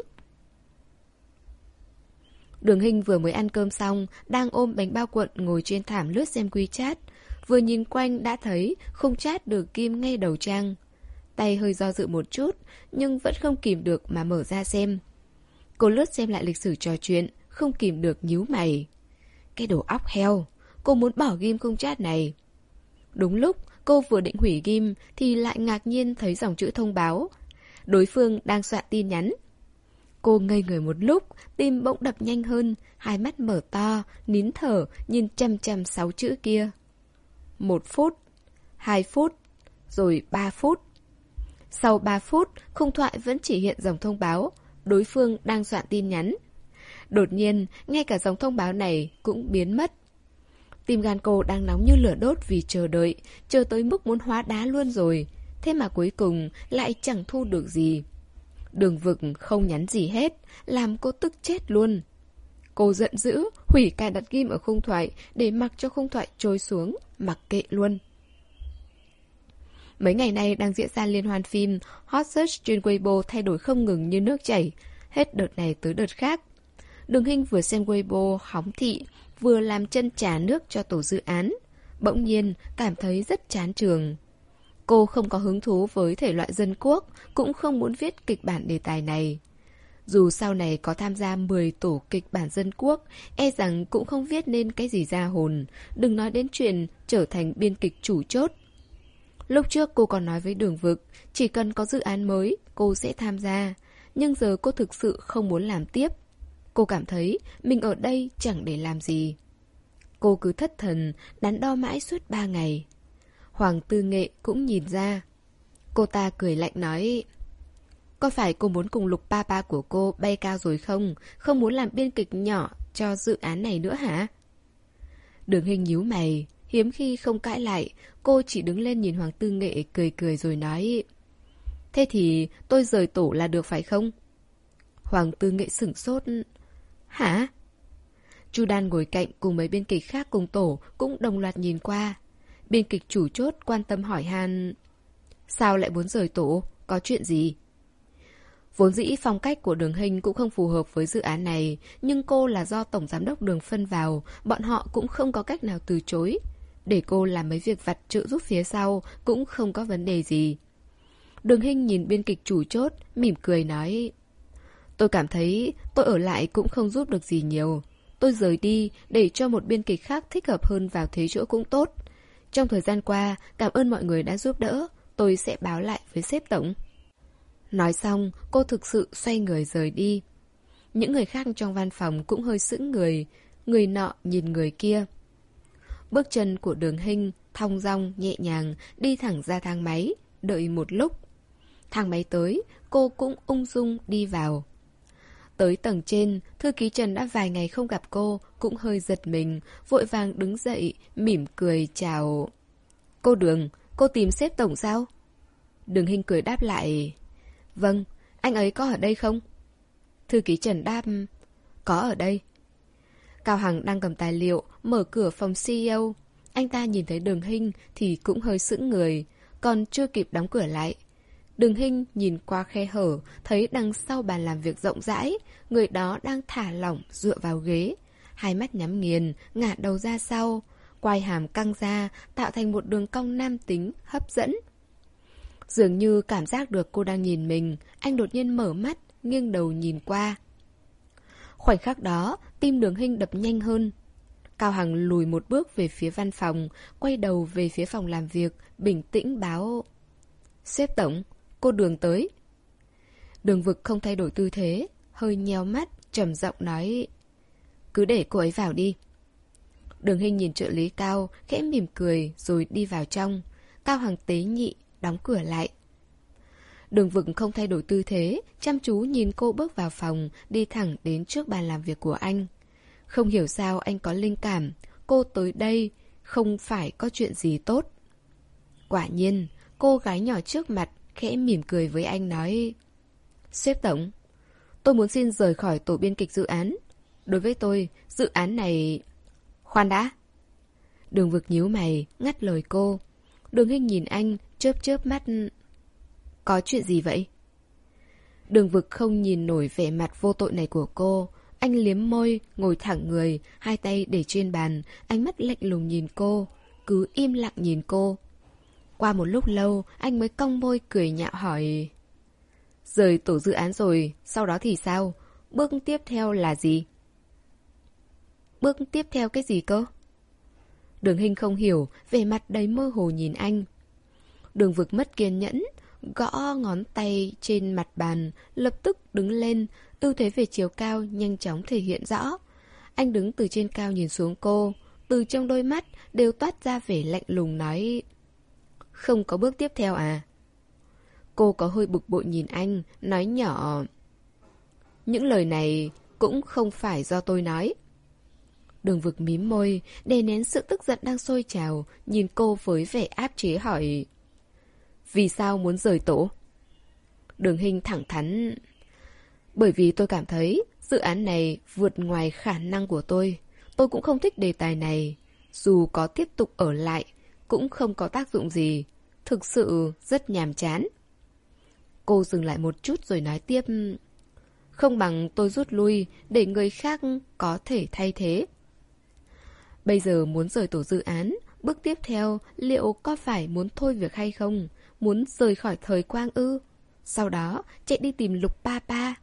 Đường Hinh vừa mới ăn cơm xong, đang ôm bánh bao cuộn ngồi trên thảm lướt xem WeChat. Vừa nhìn quanh đã thấy khung chat được ghim ngay đầu trang. Tay hơi do dự một chút, nhưng vẫn không kìm được mà mở ra xem. Cô lướt xem lại lịch sử trò chuyện, không kìm được nhíu mày. Cái đồ óc heo, cô muốn bỏ ghim khung chat này. Đúng lúc cô vừa định hủy ghim thì lại ngạc nhiên thấy dòng chữ thông báo. Đối phương đang soạn tin nhắn. Cô ngây người một lúc, tim bỗng đập nhanh hơn, hai mắt mở to, nín thở, nhìn chăm chăm sáu chữ kia. Một phút, hai phút, rồi ba phút. Sau ba phút, khung thoại vẫn chỉ hiện dòng thông báo, đối phương đang soạn tin nhắn. Đột nhiên, ngay cả dòng thông báo này cũng biến mất. Tim gan cô đang nóng như lửa đốt vì chờ đợi, chờ tới mức muốn hóa đá luôn rồi. Thế mà cuối cùng lại chẳng thu được gì. Đường Vực không nhắn gì hết, làm cô tức chết luôn. Cô giận dữ, hủy cài đặt ghim ở khung thoại để mặc cho khung thoại trôi xuống, mặc kệ luôn. Mấy ngày nay đang diễn ra liên hoan phim, hot search trên Weibo thay đổi không ngừng như nước chảy, hết đợt này tới đợt khác. Đường Hinh vừa xem Weibo hóng thị, vừa làm chân trà nước cho tổ dự án. Bỗng nhiên cảm thấy rất chán trường. Cô không có hứng thú với thể loại dân quốc, cũng không muốn viết kịch bản đề tài này. Dù sau này có tham gia mười tổ kịch bản dân quốc, e rằng cũng không viết nên cái gì ra hồn, đừng nói đến chuyện trở thành biên kịch chủ chốt. Lúc trước cô còn nói với Đường Vực, chỉ cần có dự án mới, cô sẽ tham gia. Nhưng giờ cô thực sự không muốn làm tiếp. Cô cảm thấy mình ở đây chẳng để làm gì. Cô cứ thất thần, đắn đo mãi suốt ba ngày. Hoàng Tư Nghệ cũng nhìn ra. Cô ta cười lạnh nói, có phải cô muốn cùng Lục Papa của cô bay cao rồi không? Không muốn làm biên kịch nhỏ cho dự án này nữa hả? Đường Hinh nhíu mày, hiếm khi không cãi lại. Cô chỉ đứng lên nhìn Hoàng Tư Nghệ cười cười rồi nói, thế thì tôi rời tổ là được phải không? Hoàng Tư Nghệ sửng sốt. Hả? Chu Đan ngồi cạnh cùng mấy biên kịch khác cùng tổ cũng đồng loạt nhìn qua. Biên kịch chủ chốt quan tâm hỏi han, sao lại muốn rời tổ? Có chuyện gì? Vốn dĩ phong cách của Đường Hinh cũng không phù hợp với dự án này, nhưng cô là do tổng giám đốc Đường phân vào, bọn họ cũng không có cách nào từ chối. Để cô làm mấy việc vặt trợ giúp phía sau cũng không có vấn đề gì. Đường Hinh nhìn biên kịch chủ chốt, mỉm cười nói, tôi cảm thấy tôi ở lại cũng không giúp được gì nhiều. Tôi rời đi để cho một biên kịch khác thích hợp hơn vào thế chỗ cũng tốt. Trong thời gian qua, cảm ơn mọi người đã giúp đỡ, tôi sẽ báo lại với sếp tổng. Nói xong, cô thực sự xoay người rời đi. Những người khác trong văn phòng cũng hơi sững người, người nọ nhìn người kia. Bước chân của Đường Hinh thong dong nhẹ nhàng đi thẳng ra thang máy, đợi một lúc. Thang máy tới, cô cũng ung dung đi vào. Tới tầng trên, thư ký Trần đã vài ngày không gặp cô, cũng hơi giật mình, vội vàng đứng dậy, mỉm cười chào. Cô Đường, cô tìm sếp tổng sao? Đường Hinh cười đáp lại, vâng, anh ấy có ở đây không? Thư ký Trần đáp, có ở đây. Cao Hằng đang cầm tài liệu, mở cửa phòng xê e ô. Anh ta nhìn thấy Đường Hinh thì cũng hơi sững người, còn chưa kịp đóng cửa lại. Đường Hinh nhìn qua khe hở, thấy đằng sau bàn làm việc rộng rãi, người đó đang thả lỏng dựa vào ghế. Hai mắt nhắm nghiền, ngả đầu ra sau, quai hàm căng ra, tạo thành một đường cong nam tính, hấp dẫn. Dường như cảm giác được cô đang nhìn mình, anh đột nhiên mở mắt, nghiêng đầu nhìn qua. Khoảnh khắc đó, tim Đường Hinh đập nhanh hơn. Cao Hằng lùi một bước về phía văn phòng, quay đầu về phía phòng làm việc, bình tĩnh báo, sếp tổng, cô Đường tới. Đường Vực không thay đổi tư thế, hơi nheo mắt, trầm giọng nói, cứ để cô ấy vào đi. Đường Hinh nhìn trợ lý Cao, khẽ mỉm cười rồi đi vào trong. Cao Hằng tế nhị, đóng cửa lại. Đường Vực không thay đổi tư thế, chăm chú nhìn cô bước vào phòng, đi thẳng đến trước bàn làm việc của anh. Không hiểu sao anh có linh cảm, cô tới đây không phải có chuyện gì tốt. Quả nhiên, cô gái nhỏ trước mặt khẽ mỉm cười với anh nói, sếp tổng, Tôi muốn xin rời khỏi tổ biên kịch dự án. Đối với tôi, dự án này... Khoan đã. Đường Vực nhíu mày, ngắt lời cô. Đường Hinh nhìn anh, chớp chớp mắt. Có chuyện gì vậy? Đường Vực không nhìn nổi vẻ mặt vô tội này của cô. Anh liếm môi, ngồi thẳng người, hai tay để trên bàn, ánh mắt lạnh lùng nhìn cô, cứ im lặng nhìn cô. Qua một lúc lâu, anh mới cong môi cười nhạo hỏi. Rời tổ dự án rồi, sau đó thì sao? Bước tiếp theo là gì? Bước tiếp theo cái gì cơ? Đường Hinh không hiểu, vẻ mặt đầy mơ hồ nhìn anh. Đường Vực mất kiên nhẫn, gõ ngón tay trên mặt bàn, lập tức đứng lên, ưu thế về chiều cao nhanh chóng thể hiện rõ. Anh đứng từ trên cao nhìn xuống cô, từ trong đôi mắt đều toát ra vẻ lạnh lùng nói. Không có bước tiếp theo à? Cô có hơi bực bội nhìn anh, nói nhỏ. Những lời này cũng không phải do tôi nói. Đường Vực mím môi, đè nén sự tức giận đang sôi trào, nhìn cô với vẻ áp chế hỏi. Vì sao muốn rời tổ? Đường Hinh thẳng thắn. Bởi vì tôi cảm thấy dự án này vượt ngoài khả năng của tôi. Tôi cũng không thích đề tài này. Dù có tiếp tục ở lại, cũng không có tác dụng gì. Thực sự rất nhàm chán. Cô dừng lại một chút rồi nói tiếp. Không bằng tôi rút lui để người khác có thể thay thế. Bây giờ muốn rời tổ dự án, bước tiếp theo liệu có phải muốn thôi việc hay không? Muốn rời khỏi thời quang ư? Sau đó chạy đi tìm Lục Papa.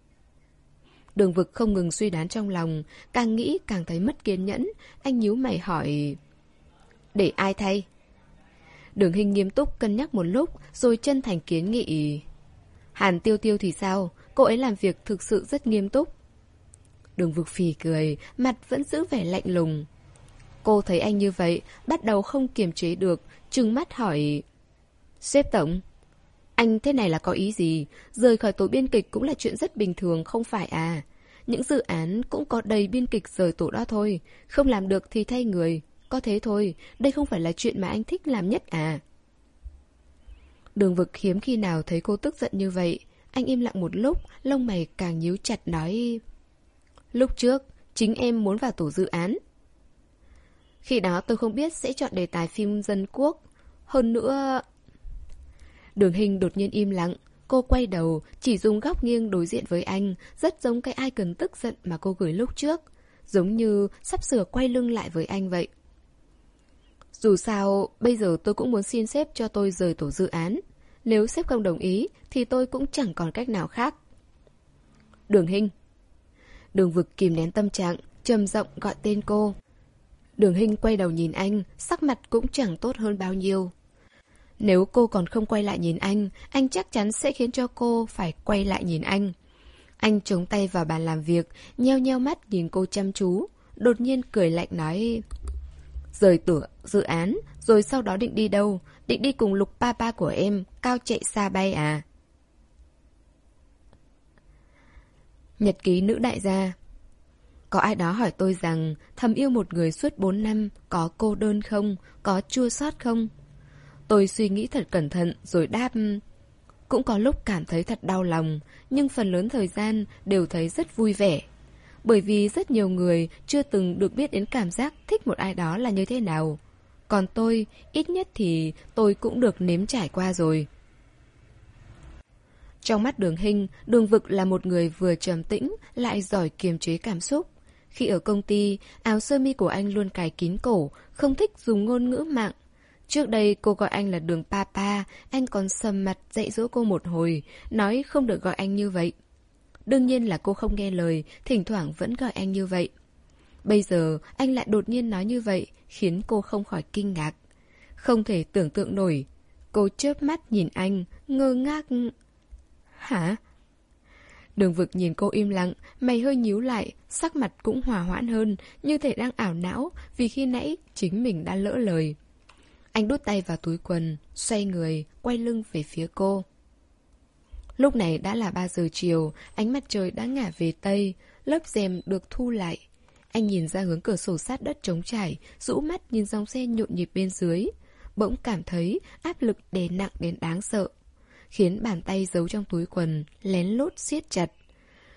Đường Vực không ngừng suy đoán trong lòng, càng nghĩ càng thấy mất kiên nhẫn. Anh nhíu mày hỏi. Để ai thay? Đường Hinh nghiêm túc cân nhắc một lúc, rồi chân thành kiến nghị. Hàn Tiêu Tiêu thì sao? Cô ấy làm việc thực sự rất nghiêm túc. Đường Vực phì cười, mặt vẫn giữ vẻ lạnh lùng. Cô thấy anh như vậy, bắt đầu không kiềm chế được, trừng mắt hỏi. Sếp tổng, anh thế này là có ý gì? Rời khỏi tổ biên kịch cũng là chuyện rất bình thường, không phải à? Những dự án cũng có đầy biên kịch rời tổ đó thôi. Không làm được thì thay người. Có thế thôi, đây không phải là chuyện mà anh thích làm nhất à? Đường Vực hiếm khi nào thấy cô tức giận như vậy. Anh im lặng một lúc, lông mày càng nhíu chặt nói. Lúc trước, chính em muốn vào tổ dự án. Khi đó tôi không biết sẽ chọn đề tài phim dân quốc. Hơn nữa... Đường Hinh đột nhiên im lặng. Cô quay đầu, chỉ dùng góc nghiêng đối diện với anh, rất giống cái icon tức giận mà cô gửi lúc trước. Giống như sắp sửa quay lưng lại với anh vậy. Dù sao, bây giờ tôi cũng muốn xin sếp cho tôi rời tổ dự án. Nếu sếp không đồng ý, thì tôi cũng chẳng còn cách nào khác. Đường Hinh. Đường Vực kìm nén tâm trạng, trầm giọng gọi tên cô. Đường Hinh quay đầu nhìn anh, sắc mặt cũng chẳng tốt hơn bao nhiêu. Nếu cô còn không quay lại nhìn anh, anh chắc chắn sẽ khiến cho cô phải quay lại nhìn anh. Anh chống tay vào bàn làm việc, nheo nheo mắt nhìn cô chăm chú, đột nhiên cười lạnh nói. Rời tổ dự án, rồi sau đó định đi đâu? Định đi cùng Lục Papa của em, cao chạy xa bay à? Nhật ký nữ đại gia. Có ai đó hỏi tôi rằng thầm yêu một người suốt bốn năm có cô đơn không? Có chua xót không? Tôi suy nghĩ thật cẩn thận rồi đáp. Cũng có lúc cảm thấy thật đau lòng, nhưng phần lớn thời gian đều thấy rất vui vẻ. Bởi vì rất nhiều người chưa từng được biết đến cảm giác thích một ai đó là như thế nào. Còn tôi, ít nhất thì tôi cũng được nếm trải qua rồi. Trong mắt Đường Hinh, Đường Vực là một người vừa trầm tĩnh lại giỏi kiềm chế cảm xúc. Khi ở công ty, áo sơ mi của anh luôn cài kín cổ, không thích dùng ngôn ngữ mạng. Trước đây cô gọi anh là Đường Papa, anh còn sầm mặt dạy dỗ cô một hồi, nói không được gọi anh như vậy. Đương nhiên là cô không nghe lời, thỉnh thoảng vẫn gọi anh như vậy. Bây giờ anh lại đột nhiên nói như vậy, khiến cô không khỏi kinh ngạc. Không thể tưởng tượng nổi. Cô chớp mắt nhìn anh, ngơ ngác. Hả? Đường Vực nhìn cô im lặng, mày hơi nhíu lại, sắc mặt cũng hòa hoãn hơn, như thể đang ảo não vì khi nãy chính mình đã lỡ lời. Anh đút tay vào túi quần, xoay người, quay lưng về phía cô. Lúc này đã là ba giờ chiều, ánh mặt trời đã ngả về Tây, lớp rèm được thu lại. Anh nhìn ra hướng cửa sổ sát đất trống trải, rũ mắt nhìn dòng xe nhộn nhịp bên dưới. Bỗng cảm thấy áp lực đè nặng đến đáng sợ, khiến bàn tay giấu trong túi quần lén lút siết chặt.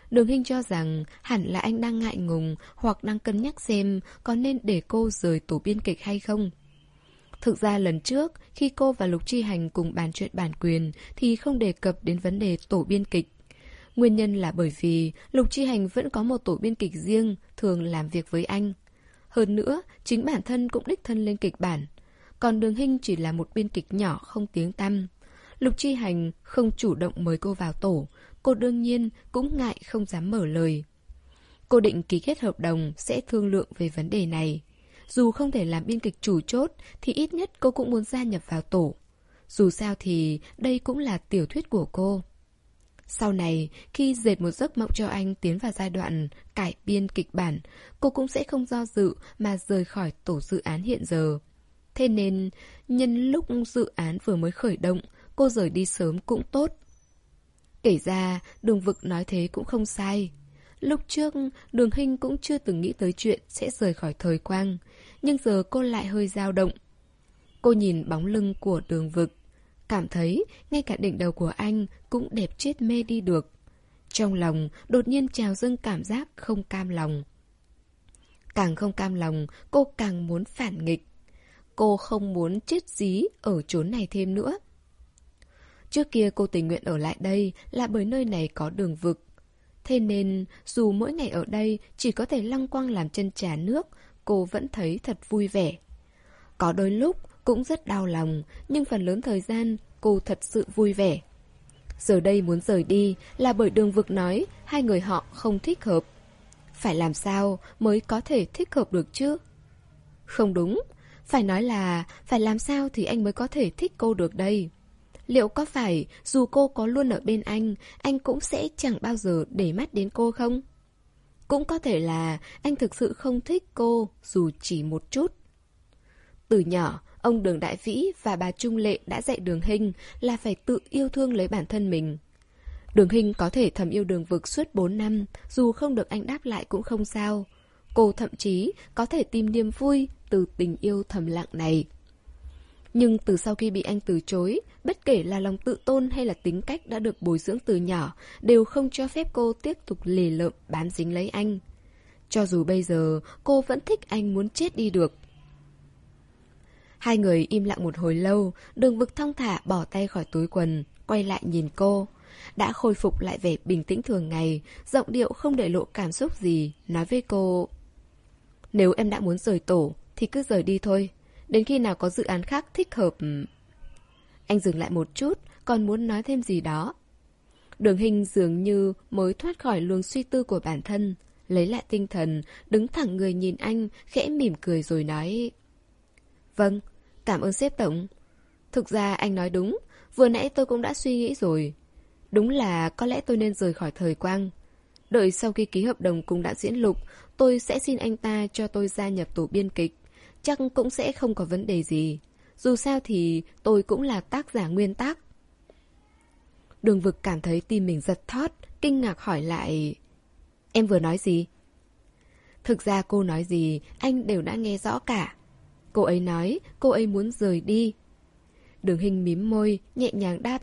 Đường Hinh cho rằng hẳn là anh đang ngại ngùng hoặc đang cân nhắc xem có nên để cô rời tổ biên kịch hay không. Thực ra lần trước, khi cô và Lục Chi Hành cùng bàn chuyện bản quyền thì không đề cập đến vấn đề tổ biên kịch. Nguyên nhân là bởi vì Lục Chi Hành vẫn có một tổ biên kịch riêng, thường làm việc với anh. Hơn nữa, chính bản thân cũng đích thân lên kịch bản. Còn Đường Hinh chỉ là một biên kịch nhỏ không tiếng tăm. Lục Chi Hành không chủ động mời cô vào tổ, cô đương nhiên cũng ngại không dám mở lời. Cô định ký kết hợp đồng sẽ thương lượng về vấn đề này. Dù không thể làm biên kịch chủ chốt thì ít nhất cô cũng muốn gia nhập vào tổ. Dù sao thì đây cũng là tiểu thuyết của cô. Sau này, khi dệt một giấc mộng cho anh tiến vào giai đoạn cải biên kịch bản, cô cũng sẽ không do dự mà rời khỏi tổ dự án hiện giờ. Thế nên, nhân lúc dự án vừa mới khởi động, cô rời đi sớm cũng tốt. Kể ra, Đường Vực nói thế cũng không sai. Lúc trước, Đường Hinh cũng chưa từng nghĩ tới chuyện sẽ rời khỏi thời quang, nhưng giờ cô lại hơi dao động. Cô nhìn bóng lưng của Đường Vực, cảm thấy ngay cả đỉnh đầu của anh cũng đẹp chết mê đi được. Trong lòng đột nhiên trào dâng cảm giác không cam lòng. Càng không cam lòng, cô càng muốn phản nghịch. Cô không muốn chết dí ở chốn này thêm nữa. Trước kia cô tình nguyện ở lại đây là bởi nơi này có Đường Vực. Thế nên, dù mỗi ngày ở đây chỉ có thể lăng quăng làm chân trà nước, cô vẫn thấy thật vui vẻ. Có đôi lúc cũng rất đau lòng, nhưng phần lớn thời gian cô thật sự vui vẻ. Giờ đây muốn rời đi là bởi Đường Vực nói hai người họ không thích hợp. Phải làm sao mới có thể thích hợp được chứ? Không đúng, phải nói là phải làm sao thì anh mới có thể thích cô được đây. Liệu có phải dù cô có luôn ở bên anh, anh cũng sẽ chẳng bao giờ để mắt đến cô không? Cũng có thể là anh thực sự không thích cô dù chỉ một chút. Từ nhỏ, ông Đường Đại Vĩ và bà Trung Lệ đã dạy Đường Hinh là phải tự yêu thương lấy bản thân mình. Đường Hinh có thể thầm yêu Đường Vực suốt bốn năm, dù không được anh đáp lại cũng không sao. Cô thậm chí có thể tìm niềm vui từ tình yêu thầm lặng này. Nhưng từ sau khi bị anh từ chối, bất kể là lòng tự tôn hay là tính cách đã được bồi dưỡng từ nhỏ, đều không cho phép cô tiếp tục lề lợm bám dính lấy anh. Cho dù bây giờ cô vẫn thích anh muốn chết đi được. Hai người im lặng một hồi lâu, Đường Vực thong thả bỏ tay khỏi túi quần, quay lại nhìn cô. Đã khôi phục lại vẻ bình tĩnh thường ngày, giọng điệu không để lộ cảm xúc gì, nói với cô: Nếu em đã muốn rời tổ, thì cứ rời đi thôi. Đến khi nào có dự án khác thích hợp... Anh dừng lại một chút, còn muốn nói thêm gì đó. Đường Hinh dường như mới thoát khỏi luồng suy tư của bản thân, lấy lại tinh thần, đứng thẳng người nhìn anh, khẽ mỉm cười rồi nói: Vâng, cảm ơn sếp tổng. Thực ra anh nói đúng, vừa nãy tôi cũng đã suy nghĩ rồi. Đúng là có lẽ tôi nên rời khỏi thời quang. Đợi sau khi ký hợp đồng cùng đạo diễn Lục, tôi sẽ xin anh ta cho tôi gia nhập tổ biên kịch. Chắc cũng sẽ không có vấn đề gì. Dù sao thì tôi cũng là tác giả nguyên tác. Đường Vực cảm thấy tim mình giật thót, kinh ngạc hỏi lại: Em vừa nói gì? Thực ra cô nói gì anh đều đã nghe rõ cả. Cô ấy nói cô ấy muốn rời đi. Đường Hinh mím môi, nhẹ nhàng đáp: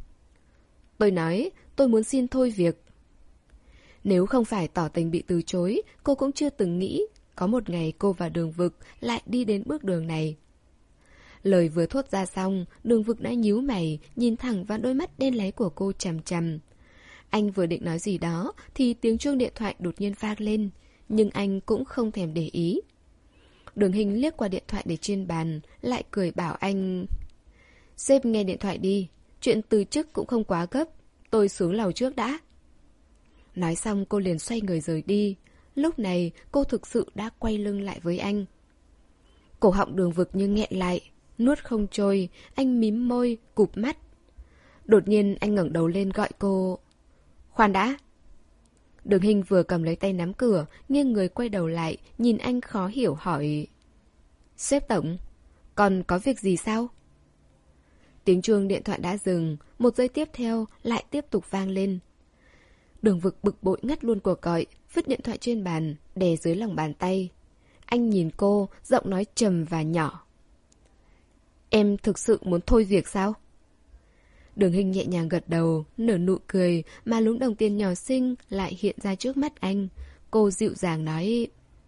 Tôi nói tôi muốn xin thôi việc. Nếu không phải tỏ tình bị từ chối, cô cũng chưa từng nghĩ có một ngày cô và Đường Vực lại đi đến bước đường này. Lời vừa thốt ra xong, Đường Vực đã nhíu mày, nhìn thẳng vào đôi mắt đen láy của cô chằm chằm. Anh vừa định nói gì đó thì tiếng chuông điện thoại đột nhiên vang lên, nhưng anh cũng không thèm để ý. Đường Hinh liếc qua điện thoại để trên bàn, lại cười bảo anh: Sếp nghe điện thoại đi, chuyện từ chức cũng không quá gấp, tôi xuống lầu trước đã. Nói xong cô liền xoay người rời đi. Lúc này cô thực sự đã quay lưng lại với anh. Cổ họng Đường Vực như nghẹn lại, nuốt không trôi, anh mím môi, cụp mắt. Đột nhiên anh ngẩng đầu lên gọi cô: Khoan đã. Đường Hinh vừa cầm lấy tay nắm cửa, nghiêng người quay đầu lại, nhìn anh khó hiểu hỏi: Sếp tổng, còn có việc gì sao? Tiếng chuông điện thoại đã dừng, một giây tiếp theo lại tiếp tục vang lên. Đường Vực bực bội ngắt luôn cuộc gọi, vứt điện thoại trên bàn, đè dưới lòng bàn tay. Anh nhìn cô, giọng nói trầm và nhỏ: Em thực sự muốn thôi việc sao? Đường Hinh nhẹ nhàng gật đầu, nở nụ cười, mà lúm đồng tiền nhỏ xinh lại hiện ra trước mắt anh. Cô dịu dàng nói: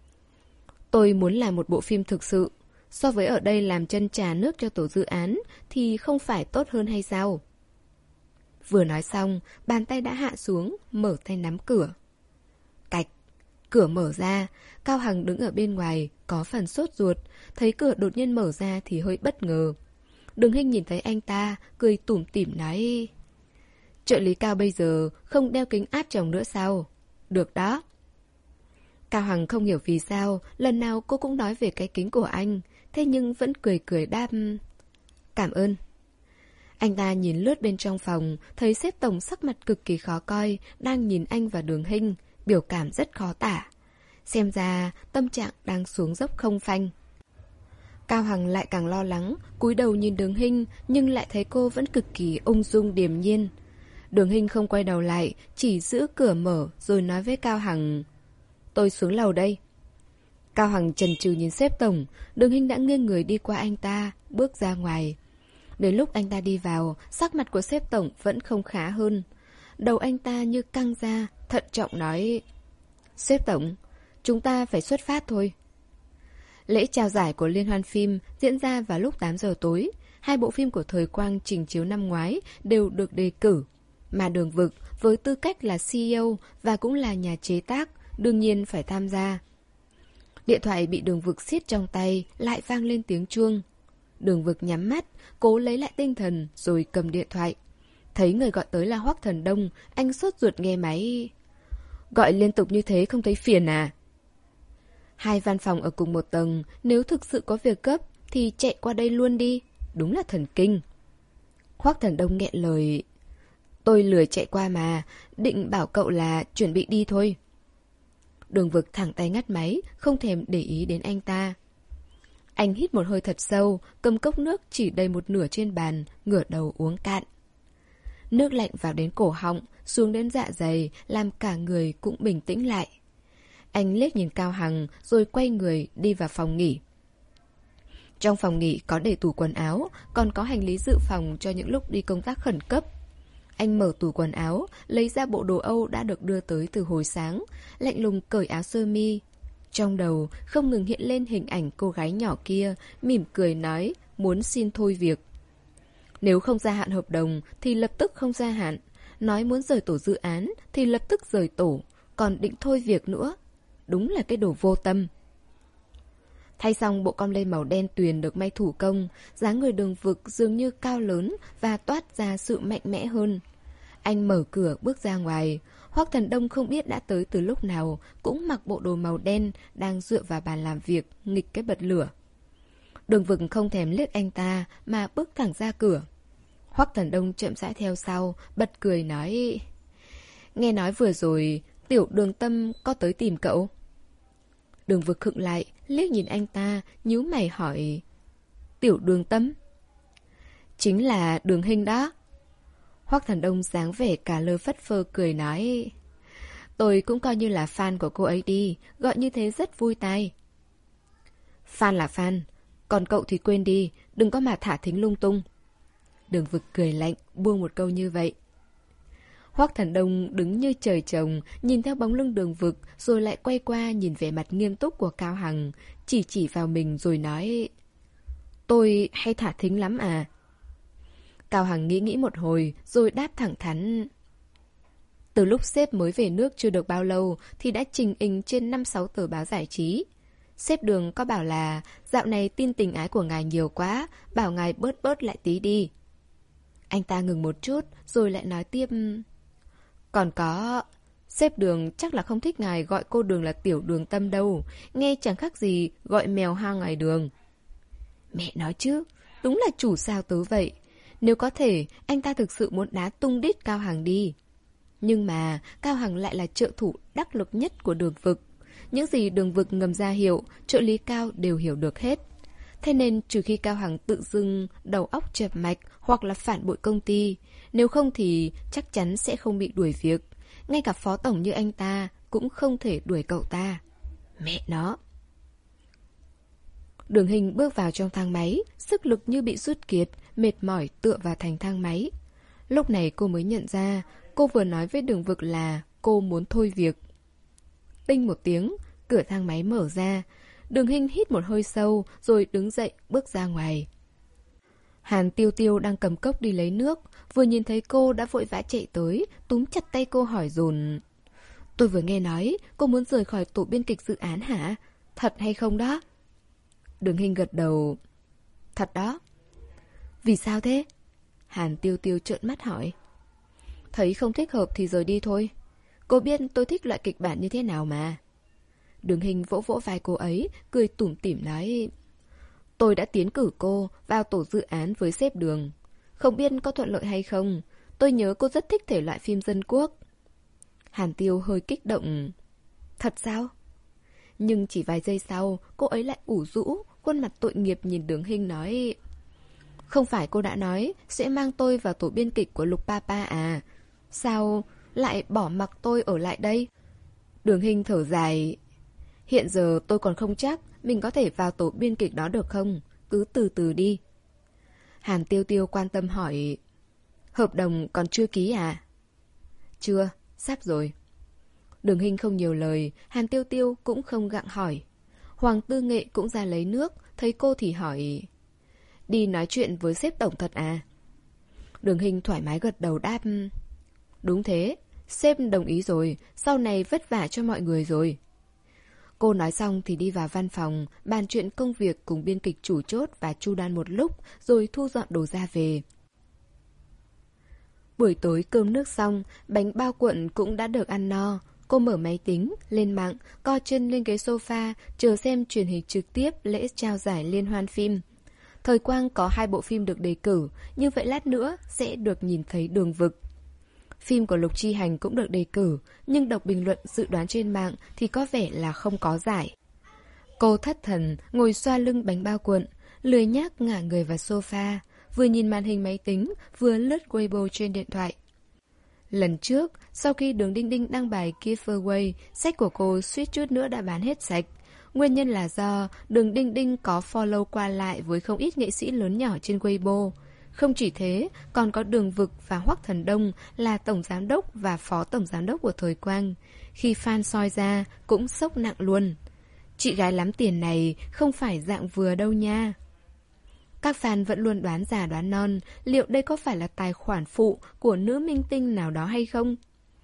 Tôi muốn làm một bộ phim thực sự. So với ở đây làm chân trà nước cho tổ dự án thì không phải tốt hơn hay sao? Vừa nói xong, bàn tay đã hạ xuống, mở tay nắm cửa. Cạch, cửa mở ra, Cao Hằng đứng ở bên ngoài, có phần sốt ruột, thấy cửa đột nhiên mở ra thì hơi bất ngờ. Đường Hinh nhìn thấy anh ta, cười tủm tỉm nói: Trợ lý Cao bây giờ không đeo kính áp tròng nữa sao? Được đó. Cao Hằng không hiểu vì sao, lần nào cô cũng nói về cái kính của anh, thế nhưng vẫn cười cười đáp: Cảm ơn. Anh ta nhìn lướt bên trong phòng, thấy sếp tổng sắc mặt cực kỳ khó coi, đang nhìn anh và Đường Hinh, biểu cảm rất khó tả. Xem ra tâm trạng đang xuống dốc không phanh. Cao Hằng lại càng lo lắng, cúi đầu nhìn Đường Hinh, nhưng lại thấy cô vẫn cực kỳ ung dung điềm nhiên. Đường Hinh không quay đầu lại, chỉ giữ cửa mở rồi nói với Cao Hằng: Tôi xuống lầu đây. Cao Hằng chần chừ nhìn sếp tổng, Đường Hinh đã nghiêng người đi qua anh ta, bước ra ngoài. Đến lúc anh ta đi vào, sắc mặt của sếp tổng vẫn không khá hơn. Đầu anh ta như căng ra, thận trọng nói: Sếp tổng, chúng ta phải xuất phát thôi. Lễ trao giải của liên hoan phim diễn ra vào lúc tám giờ tối. Hai bộ phim của thời Quang trình chiếu năm ngoái đều được đề cử. Mà Đường Vực với tư cách là xê e ô và cũng là nhà chế tác, đương nhiên phải tham gia. Điện thoại bị Đường Vực siết trong tay, lại vang lên tiếng chuông. Đường Vực nhắm mắt, cố lấy lại tinh thần rồi cầm điện thoại. Thấy người gọi tới là Hoắc Thần Đông, anh sốt ruột nghe máy. Gọi liên tục như thế không thấy phiền à? Hai văn phòng ở cùng một tầng, nếu thực sự có việc gấp thì chạy qua đây luôn đi. Đúng là thần kinh. Hoắc Thần Đông nghẹn lời. Tôi lười chạy qua mà, định bảo cậu là chuẩn bị đi thôi. Đường Vực thẳng tay ngắt máy, không thèm để ý đến anh ta. Anh hít một hơi thật sâu, cầm cốc nước chỉ đầy một nửa trên bàn, ngửa đầu uống cạn. Nước lạnh vào đến cổ họng, xuống đến dạ dày, làm cả người cũng bình tĩnh lại. Anh liếc nhìn Cao Hằng, rồi quay người đi vào phòng nghỉ. Trong phòng nghỉ có để tủ quần áo, còn có hành lý dự phòng cho những lúc đi công tác khẩn cấp. Anh mở tủ quần áo, lấy ra bộ đồ Âu đã được đưa tới từ hồi sáng, lạnh lùng cởi áo sơ mi. Trong đầu không ngừng hiện lên hình ảnh cô gái nhỏ kia, mỉm cười nói muốn xin thôi việc. Nếu không gia hạn hợp đồng thì lập tức không gia hạn, nói muốn rời tổ dự án thì lập tức rời tổ, còn định thôi việc nữa. Đúng là cái đồ vô tâm. Thay xong bộ com lê màu đen tuyền được may thủ công, dáng người Đường Vực dường như cao lớn và toát ra sự mạnh mẽ hơn. Anh mở cửa bước ra ngoài. Hoắc Thần Đông không biết đã tới từ lúc nào, cũng mặc bộ đồ màu đen, đang dựa vào bàn làm việc, nghịch cái bật lửa. Đường Vực không thèm liếc anh ta mà bước thẳng ra cửa. Hoắc Thần Đông chậm rãi theo sau, bật cười nói: Nghe nói vừa rồi Tiểu Đường Tâm có tới tìm cậu. Đường Vực khựng lại, liếc nhìn anh ta, nhíu mày hỏi: Tiểu Đường Tâm? Chính là Đường Hinh đó. Hoắc Thần Đông dáng vẻ cả lơ phất phơ cười nói: Tôi cũng coi như là fan của cô ấy đi, gọi như thế rất vui tai. Fan là fan, còn cậu thì quên đi, đừng có mà thả thính lung tung. Đường Vực cười lạnh, buông một câu như vậy. Hoắc Thần Đông đứng như trời trồng, nhìn theo bóng lưng Đường Vực, rồi lại quay qua nhìn vẻ mặt nghiêm túc của Cao Hằng, chỉ chỉ vào mình rồi nói: Tôi hay thả thính lắm à? Cao Hằng nghĩ nghĩ một hồi, rồi đáp thẳng thắn: Từ lúc sếp mới về nước chưa được bao lâu thì đã trình hình trên năm sáu tờ báo giải trí. Sếp Đường có bảo là dạo này tin tình ái của ngài nhiều quá, bảo ngài bớt bớt lại tí đi. Anh ta ngừng một chút, rồi lại nói tiếp: Còn có, sếp Đường chắc là không thích ngài gọi cô Đường là Tiểu Đường Tâm đâu, nghe chẳng khác gì gọi mèo hoang ngoài đường. Mẹ nói chứ, đúng là chủ sao tớ vậy. Nếu có thể, anh ta thực sự muốn đá tung đít Cao Hằng đi. Nhưng mà Cao Hằng lại là trợ thủ đắc lực nhất của Đường Vực. Những gì Đường Vực ngầm ra hiểu, trợ lý Cao đều hiểu được hết. Thế nên trừ khi Cao Hằng tự dưng đầu óc chập mạch hoặc là phản bội công ty, nếu không thì chắc chắn sẽ không bị đuổi việc. Ngay cả phó tổng như anh ta cũng không thể đuổi cậu ta. Mẹ nó. Đường Hinh bước vào trong thang máy, sức lực như bị rút kiệt, mệt mỏi tựa vào thành thang máy. Lúc này cô mới nhận ra, cô vừa nói với Đường Vực là cô muốn thôi việc. Tinh một tiếng, cửa thang máy mở ra. Đường Hinh hít một hơi sâu rồi đứng dậy bước ra ngoài. Hàn Tiêu Tiêu đang cầm cốc đi lấy nước, vừa nhìn thấy cô đã vội vã chạy tới, túm chặt tay cô hỏi dồn. Tôi vừa nghe nói cô muốn rời khỏi tổ biên kịch dự án hả? Thật hay không đó? Đường Hinh gật đầu. Thật đó. Vì sao thế? Hàn Tiêu Tiêu trợn mắt hỏi. Thấy không thích hợp thì rời đi thôi. Cô biết tôi thích loại kịch bản như thế nào mà. Đường Hinh vỗ vỗ vai cô ấy, cười tủm tỉm nói. Tôi đã tiến cử cô vào tổ dự án với sếp Đường. Không biết có thuận lợi hay không. Tôi nhớ cô rất thích thể loại phim dân quốc. Hàn Tiêu hơi kích động. Thật sao? Nhưng chỉ vài giây sau, cô ấy lại ủ rũ, khuôn mặt tội nghiệp nhìn Đường Hinh nói. Không phải cô đã nói sẽ mang tôi vào tổ biên kịch của Lục Papa à? Sao lại bỏ mặc tôi ở lại đây? Đường Hinh thở dài. Hiện giờ tôi còn không chắc mình có thể vào tổ biên kịch đó được không? Cứ từ từ đi. Hàn Tiêu Tiêu quan tâm hỏi. Hợp đồng còn chưa ký à? Chưa, sắp rồi. Đường Hinh không nhiều lời, Hàn Tiêu Tiêu cũng không gặng hỏi. Hoàng Tư Nghệ cũng ra lấy nước, thấy cô thì hỏi. Đi nói chuyện với sếp tổng thật à? Đường Hinh thoải mái gật đầu đáp. Đúng thế, sếp đồng ý rồi, sau này vất vả cho mọi người rồi. Cô nói xong thì đi vào văn phòng, bàn chuyện công việc cùng biên kịch chủ chốt và Chu Đan một lúc, rồi thu dọn đồ ra về. Buổi tối cơm nước xong, bánh bao cuộn cũng đã được ăn no. Cô mở máy tính, lên mạng, co chân lên ghế sofa, chờ xem truyền hình trực tiếp lễ trao giải liên hoan phim. Thời Quang có hai bộ phim được đề cử, như vậy lát nữa sẽ được nhìn thấy Đường Vực. Phim của Lục Chi Hành cũng được đề cử, nhưng đọc bình luận dự đoán trên mạng thì có vẻ là không có giải. Cô thất thần, ngồi xoa lưng bánh bao cuộn, lười nhác ngả người vào sofa, vừa nhìn màn hình máy tính, vừa lướt Weibo trên điện thoại. Lần trước, sau khi Đường Đinh Đinh đăng bài giveaway, sách của cô suýt chút nữa đã bán hết sạch. Nguyên nhân là do Đường Đinh Đinh có follow qua lại với không ít nghệ sĩ lớn nhỏ trên Weibo. Không chỉ thế, còn có Đường Vực và Hoắc Thần Đông là tổng giám đốc và phó tổng giám đốc của Thời Quang. Khi fan soi ra, cũng sốc nặng luôn. Chị gái lắm tiền này không phải dạng vừa đâu nha. Các fan vẫn luôn đoán già đoán non, liệu đây có phải là tài khoản phụ của nữ minh tinh nào đó hay không?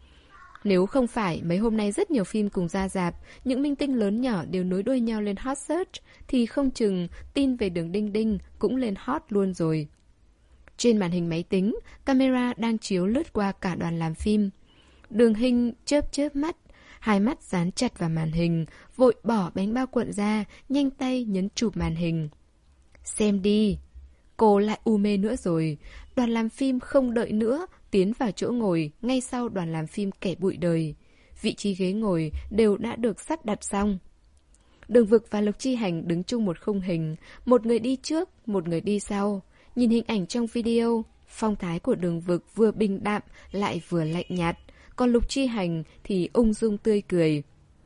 Nếu không phải, mấy hôm nay rất nhiều phim cùng ra rạp, những minh tinh lớn nhỏ đều nối đuôi nhau lên hot search, thì không chừng tin về Đường Đinh Đinh cũng lên hot luôn rồi. Trên màn hình máy tính, camera đang chiếu lướt qua cả đoàn làm phim. Đường Hinh chớp chớp mắt, hai mắt dán chặt vào màn hình, vội bỏ bánh bao cuộn ra, nhanh tay nhấn chụp màn hình. Xem đi. Cô lại u mê nữa rồi. Đoàn làm phim không đợi nữa, tiến vào chỗ ngồi ngay sau đoàn làm phim Kẻ Bụi Đời. Vị trí ghế ngồi đều đã được sắp đặt xong. Đường Vực và Lục Chi Hành đứng chung một khung hình, một người đi trước, một người đi sau. Nhìn hình ảnh trong video, phong thái của Đường Vực vừa bình đạm lại vừa lạnh nhạt, còn Lục Chi Hành thì ung dung tươi cười.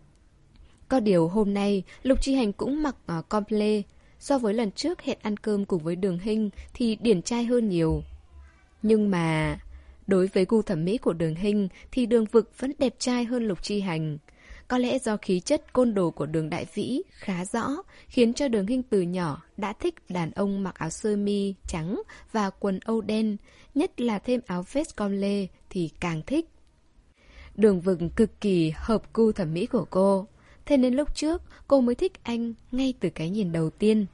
Có điều hôm nay Lục Chi Hành cũng mặc uh, comple. So với lần trước hẹn ăn cơm cùng với Đường Hinh thì điển trai hơn nhiều. Nhưng mà đối với gu thẩm mỹ của Đường Hinh thì Đường Vực vẫn đẹp trai hơn Lục Chi Hành. Có lẽ do khí chất côn đồ của Đường Đại Vĩ khá rõ, khiến cho Đường Hinh từ nhỏ đã thích đàn ông mặc áo sơ mi trắng và quần âu đen, nhất là thêm áo vest com lê thì càng thích. Đường Vực cực kỳ hợp gu thẩm mỹ của cô, thế nên lúc trước cô mới thích anh ngay từ cái nhìn đầu tiên.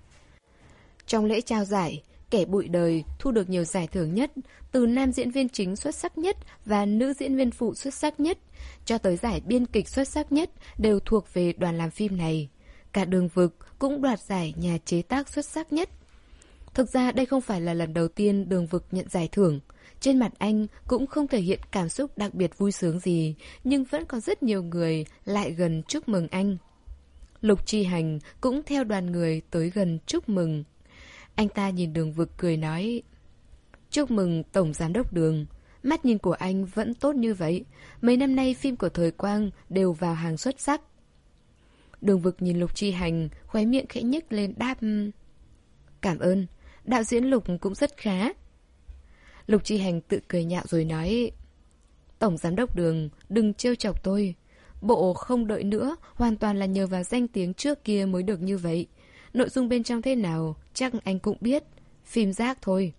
Trong lễ trao giải, Kẻ Bụi Đời thu được nhiều giải thưởng nhất, từ nam diễn viên chính xuất sắc nhất và nữ diễn viên phụ xuất sắc nhất, cho tới giải biên kịch xuất sắc nhất đều thuộc về đoàn làm phim này. Cả Đường Vực cũng đoạt giải nhà chế tác xuất sắc nhất. Thực ra đây không phải là lần đầu tiên Đường Vực nhận giải thưởng. Trên mặt anh cũng không thể hiện cảm xúc đặc biệt vui sướng gì, nhưng vẫn có rất nhiều người lại gần chúc mừng anh. Lục Chi Hành cũng theo đoàn người tới gần chúc mừng. Anh ta nhìn Đường Vực cười nói: Chúc mừng Tổng Giám đốc Đường. Mắt nhìn của anh vẫn tốt như vậy. Mấy năm nay phim của Thời Quang đều vào hàng xuất sắc. Đường Vực nhìn Lục Chi Hành, khóe miệng khẽ nhếch lên đáp: Cảm ơn, đạo diễn Lục cũng rất khá. Lục Chi Hành tự cười nhạo rồi nói: Tổng giám đốc Đường, đừng trêu chọc tôi. Bộ không đợi nữa, hoàn toàn là nhờ vào danh tiếng trước kia mới được như vậy. Nội dung bên trong thế nào, chắc anh cũng biết. Phim rác thôi.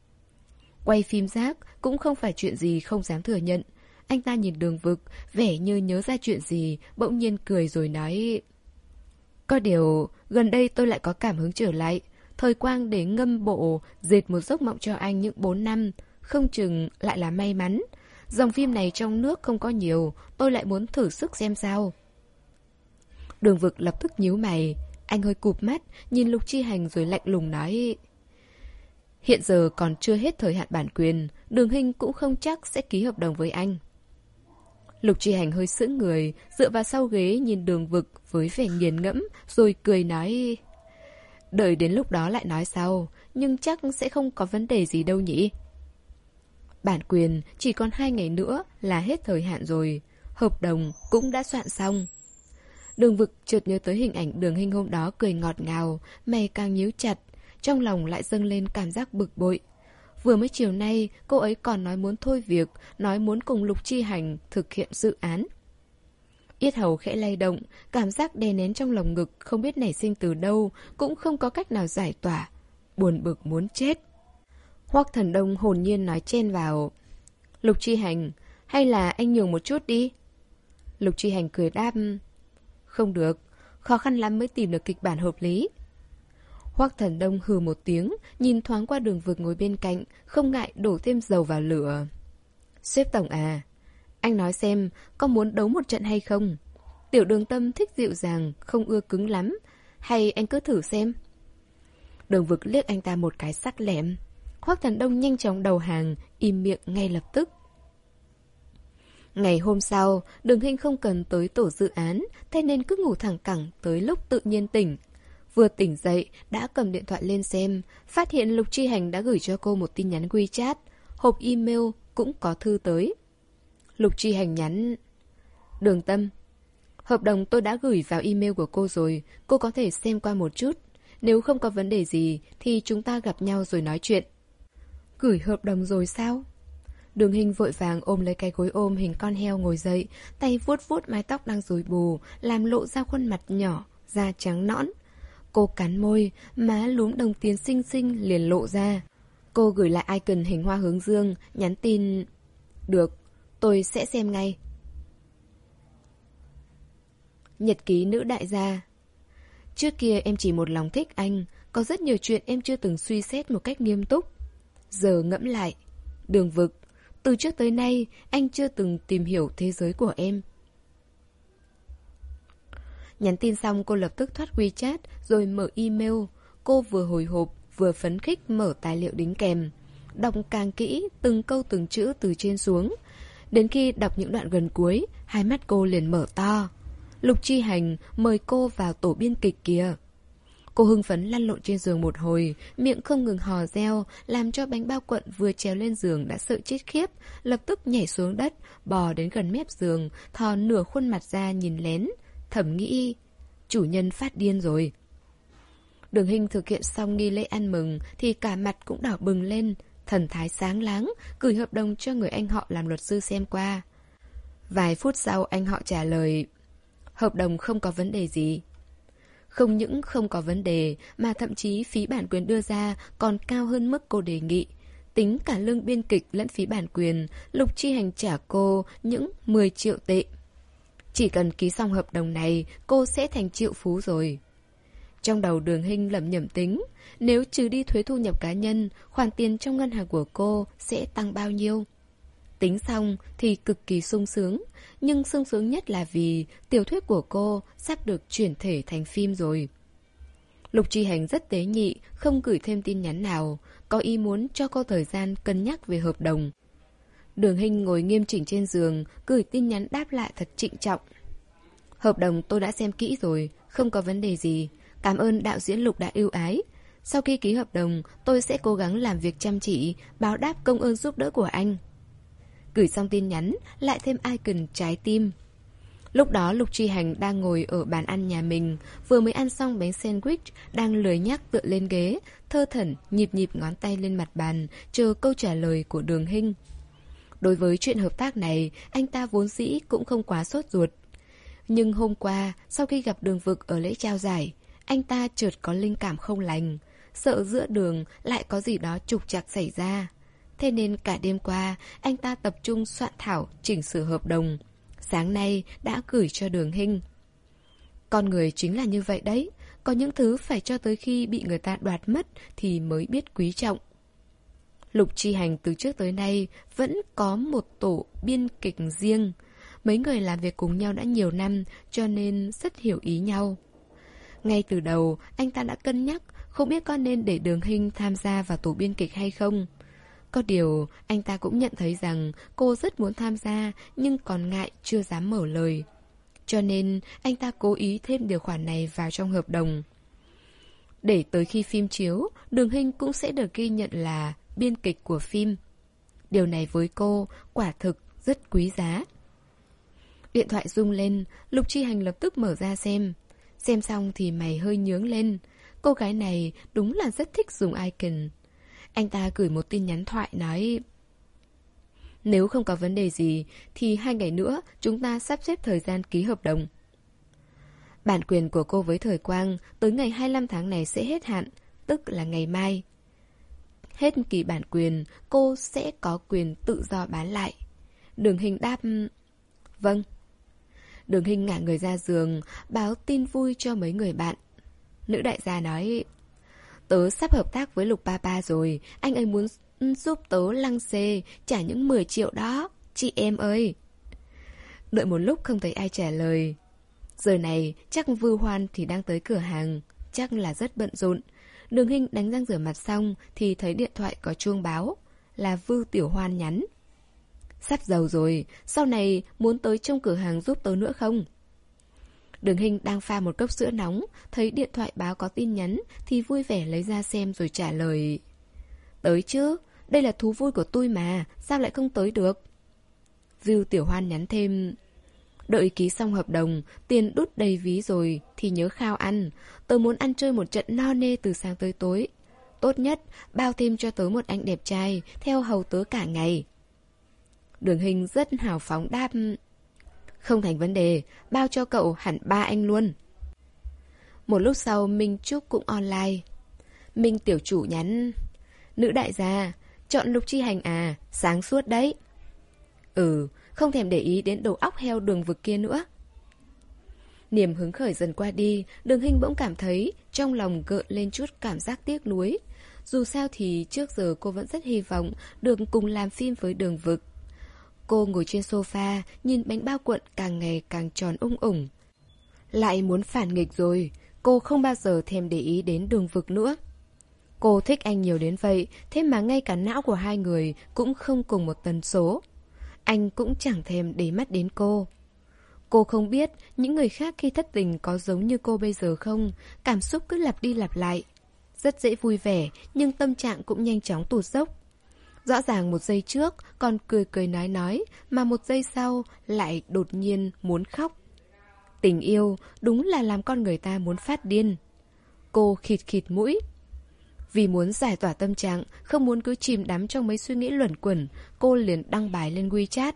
Quay phim rác cũng không phải chuyện gì không dám thừa nhận. Anh ta nhìn Đường Vực, vẻ như nhớ ra chuyện gì, bỗng nhiên cười rồi nói: Có điều, gần đây tôi lại có cảm hứng trở lại. Thời quang để ngâm bộ, dệt một giấc mộng cho anh những bốn năm, không chừng lại là may mắn. Dòng phim này trong nước không có nhiều, tôi lại muốn thử sức xem sao. Đường Vực lập tức nhíu mày, anh hơi cụp mắt, nhìn Lục Chi Hành rồi lạnh lùng nói: Hiện giờ còn chưa hết thời hạn bản quyền, Đường Hinh cũng không chắc sẽ ký hợp đồng với anh. Lục Chi Hành hơi sững người, dựa vào sau ghế nhìn Đường Vực với vẻ nghiền ngẫm, rồi cười nói: Đợi đến lúc đó lại nói sau, nhưng chắc sẽ không có vấn đề gì đâu nhỉ. Bản quyền chỉ còn hai ngày nữa là hết thời hạn rồi, hợp đồng cũng đã soạn xong. Đường Vực chợt nhớ tới hình ảnh Đường Hinh hôm đó cười ngọt ngào, mày càng nhíu chặt, trong lòng lại dâng lên cảm giác bực bội. Vừa mới chiều nay, cô ấy còn nói muốn thôi việc, nói muốn cùng Lục Chi Hành thực hiện dự án. Yết hầu khẽ lay động, cảm giác đè nén trong lồng ngực không biết nảy sinh từ đâu, cũng không có cách nào giải tỏa. Buồn bực muốn chết. Hoắc Thần Đông hồn nhiên nói chen vào: Lục Chi Hành, hay là anh nhường một chút đi? Lục Chi Hành cười đáp: Không được, khó khăn lắm mới tìm được kịch bản hợp lý. Hoắc Thần Đông hừ một tiếng, nhìn thoáng qua Đường Vực ngồi bên cạnh, không ngại đổ thêm dầu vào lửa. Sếp tổng à, anh nói xem, có muốn đấu một trận hay không? Tiểu Đường Tâm thích dịu dàng, không ưa cứng lắm. Hay anh cứ thử xem? Đường Vực liếc anh ta một cái sắc lẹm. Hoắc Thần Đông nhanh chóng đầu hàng, im miệng ngay lập tức. Ngày hôm sau, Đường Hinh không cần tới tổ dự án, thế nên cứ ngủ thẳng cẳng tới lúc tự nhiên tỉnh. Vừa tỉnh dậy, đã cầm điện thoại lên xem, phát hiện Lục Chi Hành đã gửi cho cô một tin nhắn WeChat, hộp email cũng có thư tới. Lục Chi Hành nhắn: Đường Tâm, hợp đồng tôi đã gửi vào email của cô rồi, cô có thể xem qua một chút. Nếu không có vấn đề gì thì chúng ta gặp nhau rồi nói chuyện. Gửi hợp đồng rồi sao? Đường Hinh vội vàng ôm lấy cái gối ôm hình con heo ngồi dậy, tay vuốt vuốt mái tóc đang rối bù, làm lộ ra khuôn mặt nhỏ, da trắng nõn. Cô cắn môi, má lúm đồng tiền xinh xinh liền lộ ra. Cô gửi lại icon hình hoa hướng dương, nhắn tin: Được, tôi sẽ xem ngay. Nhật ký nữ đại gia. Trước kia em chỉ một lòng thích anh, có rất nhiều chuyện em chưa từng suy xét một cách nghiêm túc. Giờ ngẫm lại, Đường Vực, từ trước tới nay anh chưa từng tìm hiểu thế giới của em. Nhắn tin xong cô lập tức thoát WeChat rồi mở email. Cô vừa hồi hộp vừa phấn khích mở tài liệu đính kèm, đọc càng kỹ từng câu từng chữ từ trên xuống. Đến khi đọc những đoạn gần cuối, hai mắt cô liền mở to. Lục Chi Hành mời cô vào tổ biên kịch kìa. Cô hưng phấn lăn lộn trên giường một hồi, miệng không ngừng hò reo, làm cho bánh bao quận vừa trèo lên giường đã sợ chết khiếp, lập tức nhảy xuống đất, bò đến gần mép giường, thò nửa khuôn mặt ra nhìn lén, thầm nghĩ: chủ nhân phát điên rồi. Đường Hinh thực hiện xong nghi lễ ăn mừng thì cả mặt cũng đỏ bừng lên, thần thái sáng láng, gửi hợp đồng cho người anh họ làm luật sư xem qua. Vài phút sau anh họ trả lời: hợp đồng không có vấn đề gì. Không những không có vấn đề, mà thậm chí phí bản quyền đưa ra còn cao hơn mức cô đề nghị. Tính cả lương biên kịch lẫn phí bản quyền, Lục Chi Hành trả cô những mười triệu tệ. Chỉ cần ký xong hợp đồng này, cô sẽ thành triệu phú rồi. Trong đầu Đường Hinh lẩm nhẩm tính, nếu trừ đi thuế thu nhập cá nhân, khoản tiền trong ngân hàng của cô sẽ tăng bao nhiêu? Tính xong thì cực kỳ sung sướng, nhưng sung sướng nhất là vì tiểu thuyết của cô sắp được chuyển thể thành phim rồi. Lục Chi Hành rất tế nhị, không gửi thêm tin nhắn nào, có ý muốn cho cô thời gian cân nhắc về hợp đồng. Đường Hinh ngồi nghiêm chỉnh trên giường, gửi tin nhắn đáp lại thật trịnh trọng. Hợp đồng tôi đã xem kỹ rồi, không có vấn đề gì. Cảm ơn đạo diễn Lục đã ưu ái. Sau khi ký hợp đồng, tôi sẽ cố gắng làm việc chăm chỉ, báo đáp công ơn giúp đỡ của anh. Gửi xong tin nhắn, lại thêm icon trái tim. Lúc đó Lục Chi Hành đang ngồi ở bàn ăn nhà mình, vừa mới ăn xong bánh sandwich, đang lười nhác tựa lên ghế, thơ thẩn nhịp nhịp ngón tay lên mặt bàn, chờ câu trả lời của Đường Hinh. Đối với chuyện hợp tác này, anh ta vốn dĩ cũng không quá sốt ruột. Nhưng hôm qua, sau khi gặp Đường Vực ở lễ trao giải, anh ta chợt có linh cảm không lành, sợ giữa đường lại có gì đó trục trặc xảy ra. Thế nên cả đêm qua, anh ta tập trung soạn thảo chỉnh sửa hợp đồng. Sáng nay đã gửi cho Đường Hinh. Con người chính là như vậy đấy, có những thứ phải cho tới khi bị người ta đoạt mất thì mới biết quý trọng. Lục Chi Hành từ trước tới nay vẫn có một tổ biên kịch riêng. Mấy người làm việc cùng nhau đã nhiều năm cho nên rất hiểu ý nhau. Ngay từ đầu, anh ta đã cân nhắc không biết có nên để Đường Hinh tham gia vào tổ biên kịch hay không. Có điều, anh ta cũng nhận thấy rằng cô rất muốn tham gia nhưng còn ngại chưa dám mở lời. Cho nên, anh ta cố ý thêm điều khoản này vào trong hợp đồng. Để tới khi phim chiếu, Đường Hinh cũng sẽ được ghi nhận là biên kịch của phim. Điều này với cô quả thực rất quý giá. Điện thoại rung lên, Lục Chi Hành lập tức mở ra xem. Xem xong thì mày hơi nhướng lên. Cô gái này đúng là rất thích dùng icon. Anh ta gửi một tin nhắn thoại nói: nếu không có vấn đề gì thì hai ngày nữa chúng ta sắp xếp thời gian ký hợp đồng. Bản quyền của cô với Thời Quang tới ngày hai mươi lăm tháng này sẽ hết hạn, tức là ngày mai. Hết kỳ bản quyền, cô sẽ có quyền tự do bán lại. Đường Hinh đáp: vâng. Đường Hinh ngả người ra giường, báo tin vui cho mấy người bạn. Nữ đại gia nói: tớ sắp hợp tác với Lục Papa rồi, anh ấy muốn giúp tớ lăng xê, trả những mười triệu đó, chị em ơi. Đợi một lúc không thấy ai trả lời. Giờ này chắc Vưu Hoan thì đang tới cửa hàng, chắc là rất bận rộn. Đường Hinh đánh răng rửa mặt xong thì thấy điện thoại có chuông báo, là Vưu Tiểu Hoan nhắn: sắp giàu rồi, sau này muốn tới trong cửa hàng giúp tớ nữa không? Đường Hinh đang pha một cốc sữa nóng, thấy điện thoại báo có tin nhắn thì vui vẻ lấy ra xem rồi trả lời: tới chứ, đây là thú vui của tôi mà, sao lại không tới được? Vưu Tiểu Hoan nhắn thêm: đợi ký xong hợp đồng, tiền đút đầy ví rồi thì nhớ khao ăn. Tớ muốn ăn chơi một trận no nê từ sáng tới tối. Tốt nhất, bao thêm cho tớ một anh đẹp trai, theo hầu tớ cả ngày. Đường Hinh rất hào phóng đáp: không thành vấn đề, bao cho cậu hẳn ba anh luôn. Một lúc sau Minh Trúc cũng online. Minh tiểu chủ nhắn: nữ đại gia, chọn Lục Chi Hành à, sáng suốt đấy. Ừ, không thèm để ý đến đầu óc heo Đường Vực kia nữa. Niềm hứng khởi dần qua đi, Đường Hinh bỗng cảm thấy trong lòng gợn lên chút cảm giác tiếc nuối. Dù sao thì trước giờ cô vẫn rất hy vọng được cùng làm phim với Đường Vực. Cô ngồi trên sofa, nhìn bánh bao cuộn càng ngày càng tròn ung ủng. Lại muốn phản nghịch rồi, cô không bao giờ thèm để ý đến Đường Vực nữa. Cô thích anh nhiều đến vậy, thế mà ngay cả não của hai người cũng không cùng một tần số. Anh cũng chẳng thèm để mắt đến cô. Cô không biết những người khác khi thất tình có giống như cô bây giờ không, cảm xúc cứ lặp đi lặp lại. Rất dễ vui vẻ, nhưng tâm trạng cũng nhanh chóng tụt dốc. Rõ ràng một giây trước còn cười cười nói nói, mà một giây sau lại đột nhiên muốn khóc. Tình yêu đúng là làm con người ta muốn phát điên. Cô khịt khịt mũi. Vì muốn giải tỏa tâm trạng, không muốn cứ chìm đắm trong mấy suy nghĩ luẩn quẩn, cô liền đăng bài lên WeChat.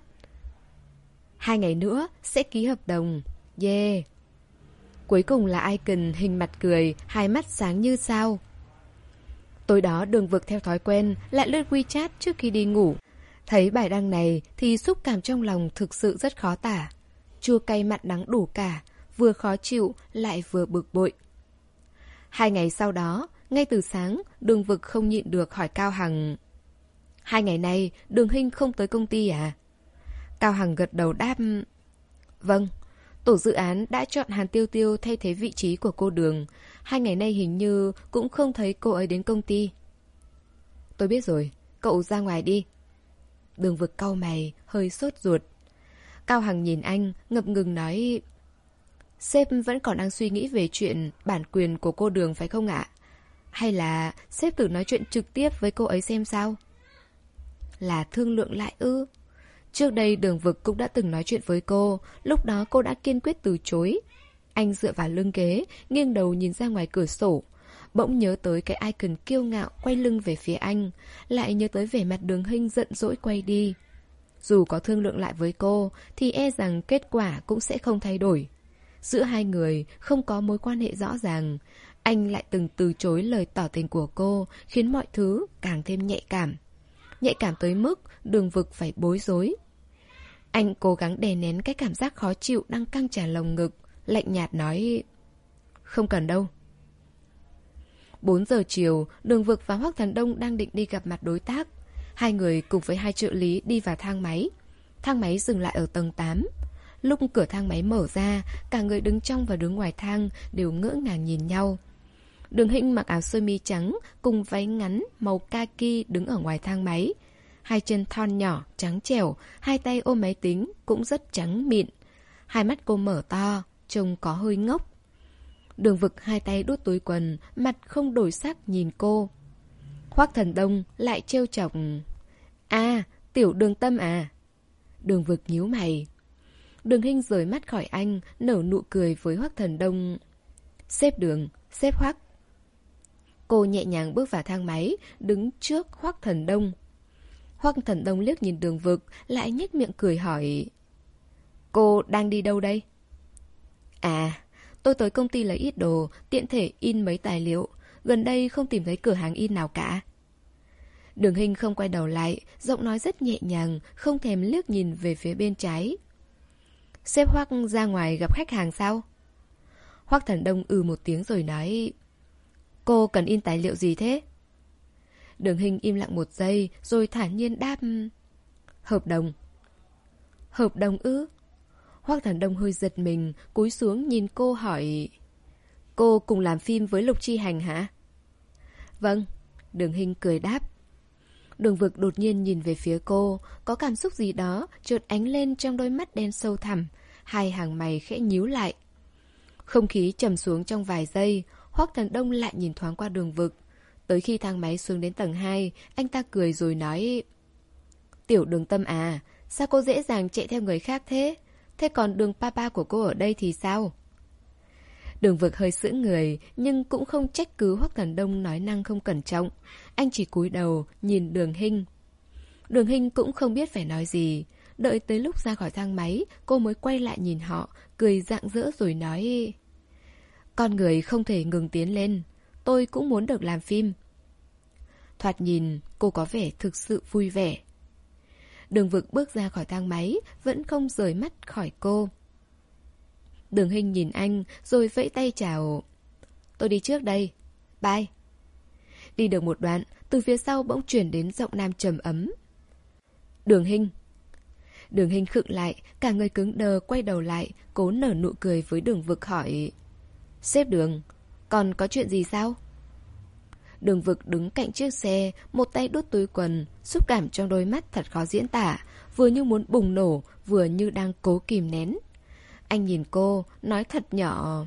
Hai ngày nữa sẽ ký hợp đồng. Yeah. Cuối cùng là icon hình mặt cười, hai mắt sáng như sao. Tối đó Đường Vực theo thói quen lại lướt WeChat trước khi đi ngủ. Thấy bài đăng này thì xúc cảm trong lòng thực sự rất khó tả. Chua cay mặn đắng đủ cả, vừa khó chịu lại vừa bực bội. Hai ngày sau đó, ngay từ sáng, Đường Vực không nhịn được hỏi Cao Hằng: hai ngày nay Đường Hinh không tới công ty à? Cao Hằng gật đầu đáp: vâng, tổ dự án đã chọn Hàn Tiêu Tiêu thay thế vị trí của cô Đường. Hai ngày nay hình như cũng không thấy cô ấy đến công ty. Tôi biết rồi, cậu ra ngoài đi. Đường Vực cau mày, hơi sốt ruột. Cao Hằng nhìn anh, ngập ngừng nói: sếp vẫn còn đang suy nghĩ về chuyện bản quyền của cô Đường phải không ạ? Hay là sếp thử nói chuyện trực tiếp với cô ấy xem sao? Là thương lượng lại ư? Trước đây Đường Vực cũng đã từng nói chuyện với cô, lúc đó cô đã kiên quyết từ chối. Anh dựa vào lưng ghế, nghiêng đầu nhìn ra ngoài cửa sổ. Bỗng nhớ tới cái icon kiêu ngạo quay lưng về phía anh, lại nhớ tới vẻ mặt Đường Hinh giận dỗi quay đi. Dù có thương lượng lại với cô, thì e rằng kết quả cũng sẽ không thay đổi. Giữa hai người không có mối quan hệ rõ ràng. Anh lại từng từ chối lời tỏ tình của cô, khiến mọi thứ càng thêm nhạy cảm. Nhạy cảm tới mức Đường Vực phải bối rối. Anh cố gắng đè nén cái cảm giác khó chịu đang căng tràn lồng ngực, lạnh nhạt nói: Không cần đâu. Bốn giờ chiều, Đường Vực và Hoắc Thần Đông đang định đi gặp mặt đối tác. Hai người cùng với hai trợ lý đi vào thang máy. Thang máy dừng lại ở tầng tám. Lúc cửa thang máy mở ra, cả người đứng trong và đứng ngoài thang đều ngỡ ngàng nhìn nhau. Đường Hinh mặc áo sơ mi trắng cùng váy ngắn màu kaki đứng ở ngoài thang máy. Hai chân thon nhỏ, trắng trẻo, hai tay ôm máy tính cũng rất trắng mịn. Hai mắt cô mở to, trông có hơi ngốc. Đường Vực hai tay đút túi quần, mặt không đổi sắc nhìn cô. Hoắc Thần Đông lại trêu chọc: À, tiểu Đường Tâm à? Đường Vực nhíu mày. Đường Hinh rời mắt khỏi anh, nở nụ cười với Hoắc Thần Đông. Sếp Đường, sếp Hoắc. Cô nhẹ nhàng bước vào thang máy, đứng trước Hoắc Thần Đông. Hoắc Thần Đông liếc nhìn Đường Vực, lại nhếch miệng cười hỏi: Cô đang đi đâu đây? À, tôi tới công ty lấy ít đồ, tiện thể in mấy tài liệu. Gần đây không tìm thấy cửa hàng in nào cả. Đường Hinh không quay đầu lại, giọng nói rất nhẹ nhàng, không thèm liếc nhìn về phía bên trái. Sếp Hoắc ra ngoài gặp khách hàng sao? Hoắc Thần Đông ừ một tiếng rồi nói: Cô cần in tài liệu gì thế? Đường Hinh im lặng một giây, rồi thản nhiên đáp: Hợp đồng. Hợp đồng ư? Hoắc Thần Đông hơi giật mình, cúi xuống nhìn cô hỏi: Cô cùng làm phim với Lục Chi Hành hả? Vâng, Đường Hinh cười đáp. Đường Vực đột nhiên nhìn về phía cô, có cảm xúc gì đó chợt ánh lên trong đôi mắt đen sâu thẳm, hai hàng mày khẽ nhíu lại. Không khí trầm xuống trong vài giây, Hoắc Thần Đông lại nhìn thoáng qua Đường Vực. Tới khi thang máy xuống đến tầng hai, anh ta cười rồi nói: Tiểu Đường Tâm à, sao cô dễ dàng chạy theo người khác thế? Thế còn Đường Papa của cô ở đây thì sao? Đường Vực hơi sững người, nhưng cũng không trách cứ Hoắc Thần Đông nói năng không cẩn trọng. Anh chỉ cúi đầu, nhìn Đường Hinh. Đường Hinh cũng không biết phải nói gì. Đợi tới lúc ra khỏi thang máy, cô mới quay lại nhìn họ, cười rạng rỡ rồi nói: Con người không thể ngừng tiến lên. Tôi cũng muốn được làm phim. Thoạt nhìn, cô có vẻ thực sự vui vẻ. Đường Vực bước ra khỏi thang máy, vẫn không rời mắt khỏi cô. Đường Hinh nhìn anh, rồi vẫy tay chào: Tôi đi trước đây. Bye. Đi được một đoạn, từ phía sau bỗng chuyển đến giọng nam trầm ấm: Đường Hinh. Đường Hinh khựng lại, cả người cứng đờ quay đầu lại, cố nở nụ cười với Đường Vực hỏi: Sếp Đường, còn có chuyện gì sao? Đường Vực đứng cạnh chiếc xe, một tay đút túi quần, xúc cảm trong đôi mắt thật khó diễn tả, vừa như muốn bùng nổ, vừa như đang cố kìm nén. Anh nhìn cô, nói thật nhỏ: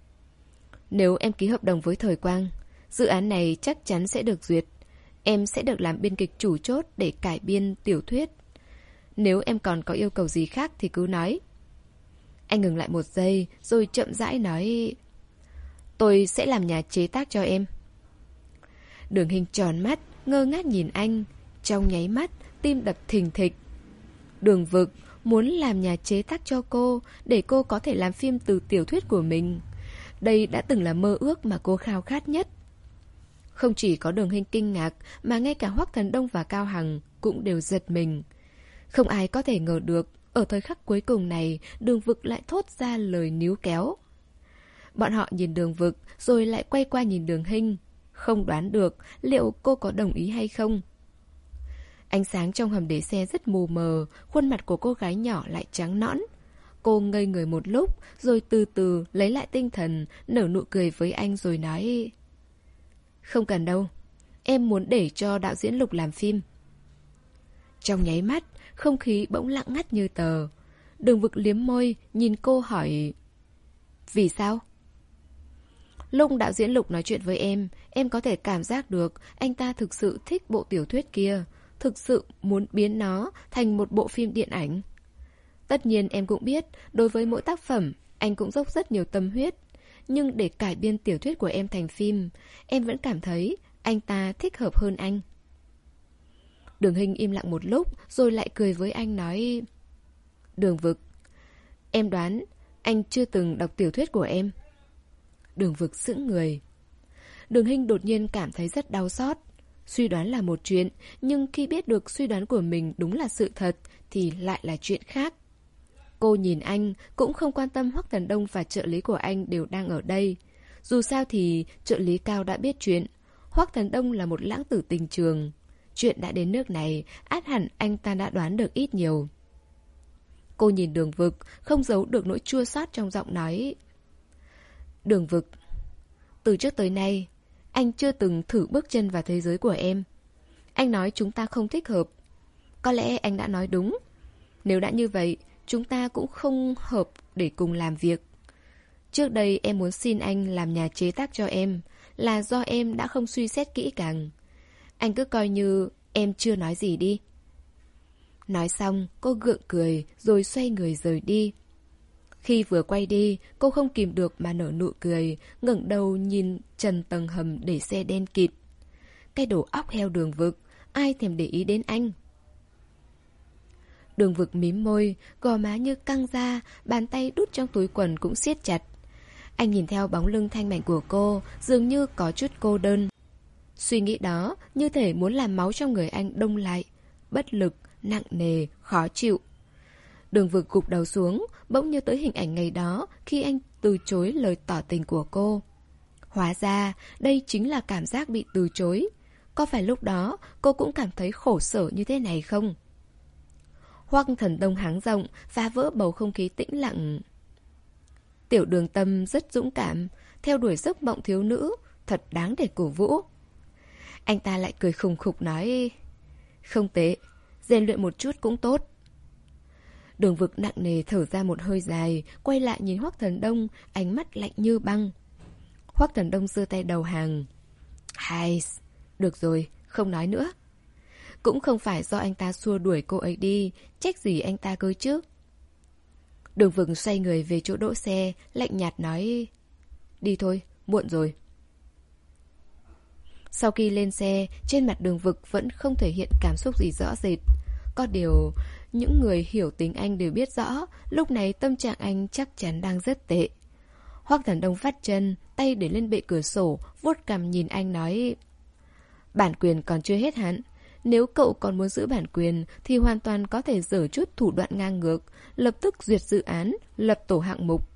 Nếu em ký hợp đồng với Thời Quang, dự án này chắc chắn sẽ được duyệt. Em sẽ được làm biên kịch chủ chốt để cải biên tiểu thuyết. Nếu em còn có yêu cầu gì khác thì cứ nói. Anh ngừng lại một giây, rồi chậm rãi nói: Tôi sẽ làm nhà chế tác cho em. Đường Hinh tròn mắt, ngơ ngác nhìn anh. Trong nháy mắt, tim đập thình thịch. Đường Vực muốn làm nhà chế tác cho cô, để cô có thể làm phim từ tiểu thuyết của mình. Đây đã từng là mơ ước mà cô khao khát nhất. Không chỉ có Đường Hinh kinh ngạc, mà ngay cả Hoắc Thần Đông và Cao Hằng cũng đều giật mình. Không ai có thể ngờ được, ở thời khắc cuối cùng này, Đường Vực lại thốt ra lời níu kéo. Bọn họ nhìn Đường Vực, rồi lại quay qua nhìn Đường Hinh. Không đoán được liệu cô có đồng ý hay không. Ánh sáng trong hầm để xe rất mù mờ, khuôn mặt của cô gái nhỏ lại trắng nõn. Cô ngây người một lúc, rồi từ từ lấy lại tinh thần, nở nụ cười với anh rồi nói: Không cần đâu, em muốn để cho đạo diễn Lục làm phim. Trong nháy mắt, không khí bỗng lặng ngắt như tờ. Đường Vực liếm môi, nhìn cô hỏi: Vì sao? Lúc đạo diễn Lục nói chuyện với em, em có thể cảm giác được anh ta thực sự thích bộ tiểu thuyết kia. thực sự muốn biến nó thành một bộ phim điện ảnh. Tất nhiên em cũng biết, đối với mỗi tác phẩm, anh cũng dốc rất nhiều tâm huyết. Nhưng để cải biên tiểu thuyết của em thành phim, em vẫn cảm thấy anh ta thích hợp hơn anh. Đường Hinh im lặng một lúc, rồi lại cười với anh nói: Đường Vực, em đoán anh chưa từng đọc tiểu thuyết của em. Đường Vực sững người. Đường Hinh đột nhiên cảm thấy rất đau xót. Suy đoán là một chuyện, nhưng khi biết được suy đoán của mình đúng là sự thật thì lại là chuyện khác. Cô nhìn anh, cũng không quan tâm Hoắc Thần Đông và trợ lý của anh đều đang ở đây. Dù sao thì trợ lý Cao đã biết chuyện. Hoắc Thần Đông là một lãng tử tình trường. Chuyện đã đến nước này, át hẳn anh ta đã đoán được ít nhiều. Cô nhìn Đường Vực, không giấu được nỗi chua xót trong giọng nói. Đường Vực, từ trước tới nay, anh chưa từng thử bước chân vào thế giới của em. Anh nói chúng ta không thích hợp. Có lẽ anh đã nói đúng. Nếu đã như vậy, chúng ta cũng không hợp để cùng làm việc. Trước đây em muốn xin anh làm nhà chế tác cho em, là do em đã không suy xét kỹ càng. Anh cứ coi như em chưa nói gì đi. Nói xong, cô gượng cười rồi xoay người rời đi. Khi vừa quay đi, cô không kìm được mà nở nụ cười, ngẩng đầu nhìn trần tầng hầm để xe đen kịt. Cái đồ óc heo Đường Vực, ai thèm để ý đến anh. Đường Vực mím môi, gò má như căng ra, bàn tay đút trong túi quần cũng siết chặt. Anh nhìn theo bóng lưng thanh mảnh của cô, dường như có chút cô đơn. Suy nghĩ đó như thể muốn làm máu trong người anh đông lại, bất lực, nặng nề, khó chịu. Đường Vực gục đầu xuống, bỗng nhớ tới hình ảnh ngày đó khi anh từ chối lời tỏ tình của cô. Hóa ra, đây chính là cảm giác bị từ chối. Có phải lúc đó cô cũng cảm thấy khổ sở như thế này không? Hoắc Thần Đông háng rộng, phá vỡ bầu không khí tĩnh lặng. Tiểu Đường Tâm rất dũng cảm, theo đuổi giấc mộng thiếu nữ, thật đáng để cổ vũ. Anh ta lại cười khùng khục nói: Không tệ, rèn luyện một chút cũng tốt. Đường Vực nặng nề thở ra một hơi dài, quay lại nhìn Hoắc Thần Đông, ánh mắt lạnh như băng. Hoắc Thần Đông giơ tay đầu hàng. Hai, được rồi, không nói nữa. Cũng không phải do anh ta xua đuổi cô ấy đi, trách gì anh ta cơ chứ. Đường Vực xoay người về chỗ đỗ xe, lạnh nhạt nói: Đi thôi, muộn rồi. Sau khi lên xe, trên mặt Đường Vực vẫn không thể hiện cảm xúc gì rõ rệt. Có điều, những người hiểu tính anh đều biết rõ, lúc này tâm trạng anh chắc chắn đang rất tệ. Hoắc Thần Đông phát chân, tay để lên bệ cửa sổ, vuốt cằm nhìn anh nói: Bản quyền còn chưa hết hạn. Nếu cậu còn muốn giữ bản quyền thì hoàn toàn có thể giở chút thủ đoạn ngang ngược, lập tức duyệt dự án, lập tổ hạng mục.